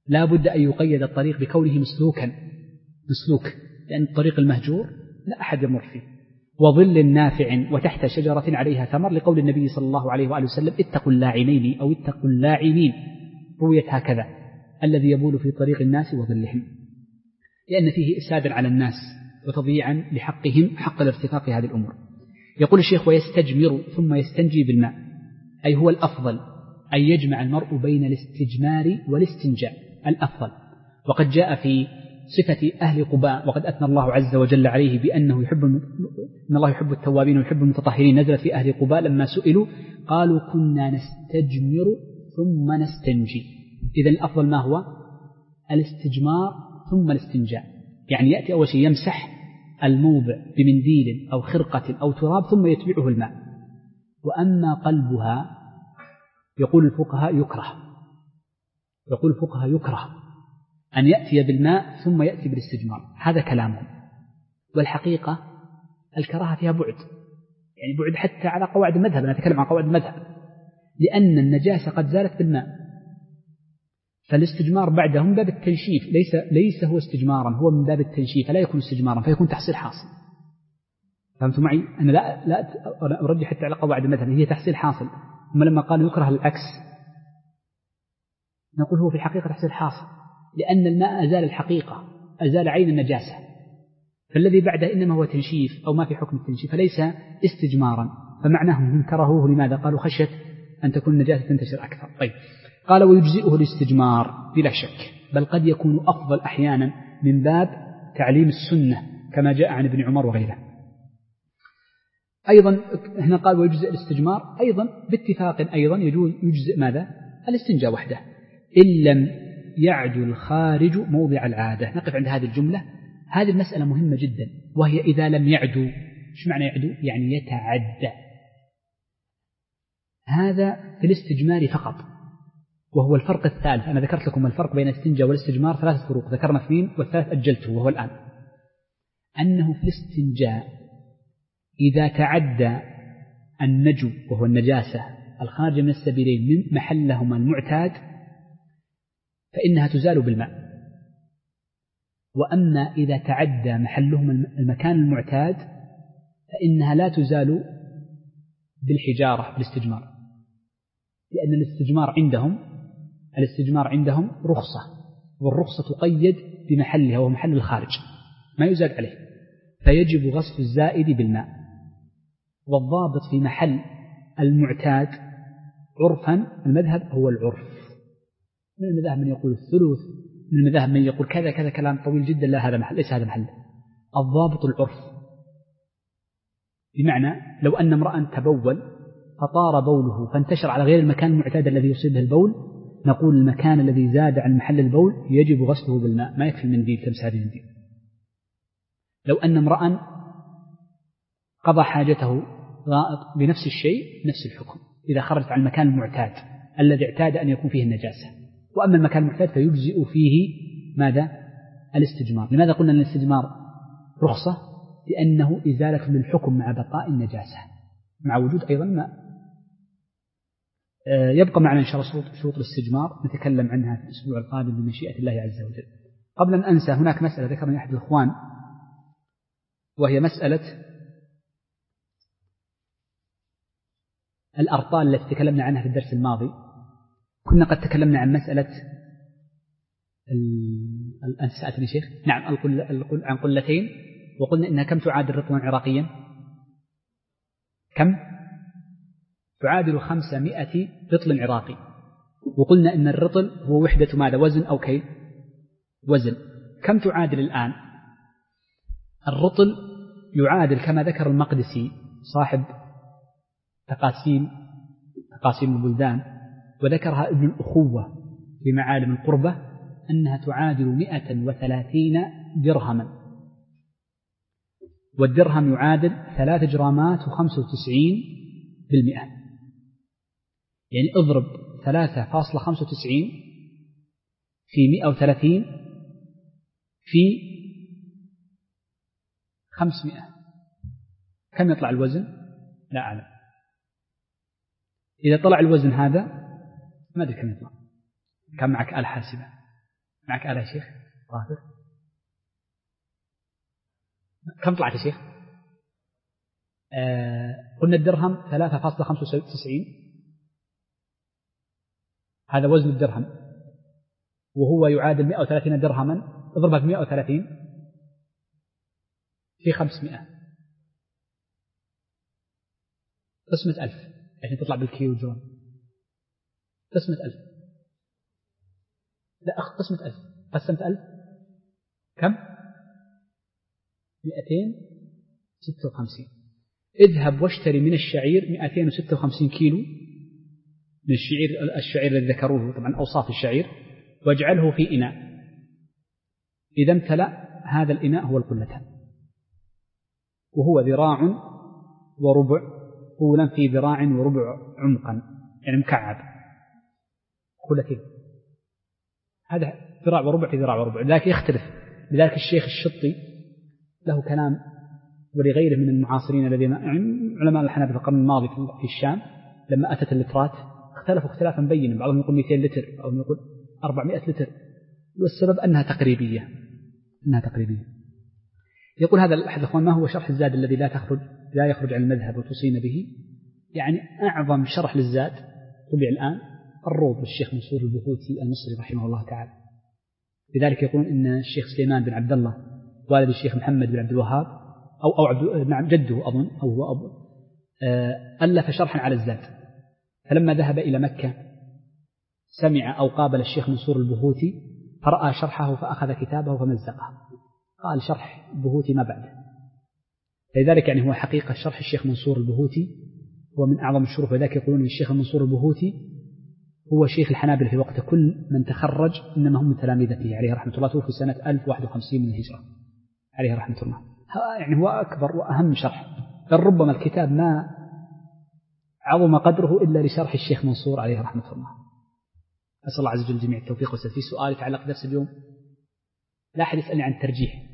Speaker 1: لا بد أن يقيد الطريق بكونه مسلوكا مسلوك، لأن الطريق المهجور لا أحد يمر فيه. وظل نافع وتحت شجرة عليها ثمر، لقول النبي صلى الله عليه وآله وسلم اتقوا اللاعنين أو اتقوا اللاعنين، رويت هكذا، الذي يبول في طريق الناس وظلهم، لأن فيه إفسادا على الناس وتضييعا لحقهم حق الارتفاق في هذه الأمور. يقول الشيخ ويستجمر ثم يستنجي بالماء، أي هو الأفضل أن يجمع المرء بين الاستجمار والاستنجاء، الأفضل. وقد جاء في صفة أهل قباء وقد أثنى الله عز وجل عليه بأنه يحب إن الله يحب التوابين ويحب المتطهرين، نزلت في أهل قباء لما سئلوا قالوا كنا نستجمر ثم نستنجي. إذن الأفضل ما هو؟ الاستجمار ثم الاستنجاء، يعني يأتي أول شيء يمسح الموضع بمنديل أو خرقة أو تراب ثم يتبعه الماء. وأما قلبها يقول الفقهاء يكره يقول الفقهاء يكره أن يأتي بالماء ثم يأتي بالاستجمار، هذا كلامهم. والحقيقة الكراهة فيها بعد، يعني بعد حتى على قواعد المذهب، أنا أتكلم عن قواعد المذهب، لأن النجاسة قد زالت بالماء، فالاستجمار بعده من باب التنشيف، ليس ليس هو استجمارا، هو من باب التنشيف، فلا يكون استجمارا فيكون تحصيل حاصل. فهمتوا معي؟ أنا لا لا أرجح حتى على قواعد المذهب، هي تحصيل حاصل. ثم لما قالوا يكره العكس نقول هو في الحقيقة تحصيل حاصل، لأن الماء أزال الحقيقة، أزال عين النجاسة، فالذي بعده إنما هو تنشيف أو ما في حكم التنشيف، فليس استجمارا. فمعناهم هم كرهوه لماذا؟ قالوا خشية أن تكون النجاسة تنتشر أكثر. طيب، قال ويجزئه الاستجمار بلا شك، بل قد يكون أفضل أحيانا من باب تعليم السنة كما جاء عن ابن عمر وغيره. أيضا هنا قال ويجزئ الاستجمار، أيضا باتفاق أيضا يجوز يجزئ ماذا؟ الاستنجاء وحده إن لم يعدو الخارج موضع العادة. نقف عند هذه الجملة، هذه المسألة مهمة جدا، وهي إذا لم يعدو. إيش معنى يعدو؟ يعني يتعدى. هذا في الاستجمار فقط، وهو الفرق الثالث. أنا ذكرت لكم الفرق بين الاستنجاء والاستجمار ثلاث فروق، ذكرنا اثنين والثالث أجلته وهو الآن، أنه في الاستنجاء إذا تعدى النجو وهو النجاسة الخارج من السبيلين من محلهما المعتاد فإنها تزال بالماء. وأما إذا تعدى محلهما المكان المعتاد فإنها لا تزال بالحجارة بالاستجمار، لأن الاستجمار عندهم الاستجمار عندهم رخصة، والرخصة تقيد بمحلها وهو محل الخارج ما يزاد عليه، فيجب غسل الزائد بالماء. والضابط في محل المعتاد عرفا المذهب هو العرف. من المذاهب من يقول الثلث، من المذاهب من يقول كذا كذا، كلام طويل جدا، لا هذا محل، ليس هذا محل. الضابط العرف، بمعنى لو أن امرأ تبول فطار بوله فانتشر على غير المكان المعتاد الذي يصيبه البول، نقول المكان الذي زاد عن محل البول يجب غسله بالماء، ما يكفي المنديل تمس هذه المنديل. لو أن امرأ قضى حاجته غائط بنفس الشيء نفس الحكم إذا خرجت عن المكان المعتاد الذي اعتاد أن يكون فيه النجاسة. وأما المكان المعتاد فيجزئ فيه ماذا؟ الاستجمار. لماذا قلنا أن الاستجمار رخصة؟ لأنه إزالة للحكم مع بقاء النجاسة مع وجود أيضا ماء. يبقى معنا إن شاء الله شروط الاستجمار نتكلم عنها في الأسبوع القادم بمشيئة الله عز وجل. قبل أن أنسى، هناك مسألة ذكرني أحد الإخوان، وهي مسألة الأرطال التي تكلمنا عنها في الدرس الماضي. كنا قد تكلمنا عن مسألة أنت سألتني شيخ نعم القل... عن قلتين، وقلنا إنها كم تعادل رطلا عراقيا؟ كم؟ تعادل خمسمائة رطل عراقي. وقلنا إن الرطل هو وحدة ماذا؟ وزن أو كيل؟ وزن. كم تعادل الآن؟ الرطل يعادل كما ذكر المقدسي صاحب تقاسيم تقاسيم البلدان، وذكرها ابن الأخوة في معالم القربة، أنها تعادل مئة وثلاثين درهما، والدرهم يعادل ثلاث جرامات وخمسة وتسعين بالمئة، يعني اضرب ثلاثة فاصلة خمسة وتسعين في مئة وثلاثين في خمسمائة، كم يطلع الوزن؟ لا أعلم. إذا طلع الوزن هذا ما أدري كم يطلع، كم معك آلة حاسبة؟ معك آلة يا شيخ رافع؟ كم طلعت يا شيخ؟ آه قلنا الدرهم ثلاثة فاصلة خمسة وتسعين، هذا وزن الدرهم، وهو يعادل مئة وثلاثين درهما. اضربها ب مئة وثلاثين في خمسمائة، قسمة ألف عشان تطلع بالكيلو جرام. قسمة ألف، لا أخ قسمة ألف، قسمت ألف كم؟ مئتين ستة وخمسين. اذهب واشتري من الشعير مئتين وستة وخمسين كيلو من الشعير، الشعير الذي ذكروه طبعا أوصاف الشعير، واجعله في إناء. إذا امتلأ هذا الإناء هو القلتان، وهو ذراع وربع طولا في ذراع وربع عمقا، يعني مكعب قلتين، هذا ذراع وربع في ذراع وربع. لذلك يختلف. لذلك الشيخ الشطي له كلام ولغيره من المعاصرين الذين علماء الحنابلة في القرن الماضي في الشام لما أتت اللترات اختلفوا اختلافا بينا، بعضهم يقول مئتين لتر، بعضهم يقول أربعمائة لتر، والسبب أنها تقريبية أنها تقريبية. يقول هذا أحد الأخوان: ما هو شرح الزاد الذي لا تخرج لا يخرج عن المذهب وتصين به؟ يعني أعظم شرح للزاد طبع الآن الروض للشيخ منصور البهوتي المصري رحمه الله تعالى. لذلك يقولون إن الشيخ سليمان بن عبد الله والد الشيخ محمد بن عبد الوهاب أو أو عبد نعم جده أظن أو هو أبو ألف شرحا على الزاد، فلما ذهب إلى مكة سمع أو قابل الشيخ منصور البهوتي فرأى شرحه فأخذ كتابه فمزقه، قال شرح البهوتي ما بعده. لذلك يعني هو حقيقة شرح الشيخ منصور البهوتي هو من أعظم الشروح. وذلك يقولون الشيخ منصور البهوتي هو شيخ الحنابلة في وقته، كل من تخرج إنما هم من تلامذته عليه رحمة الله، توفي سنة ألف وواحد وخمسين من الهجرة عليه رحمة الله. يعني هو أكبر وأهم شرح، بل ربما الكتاب ما عظم قدره إلا لشرح الشيخ منصور عليه رحمة الله. أسأل الله عز وجل جميع التوفيق والسداد. في سؤال يتعلق بدرس اليوم، لا أحد يسألني عن الترجيح،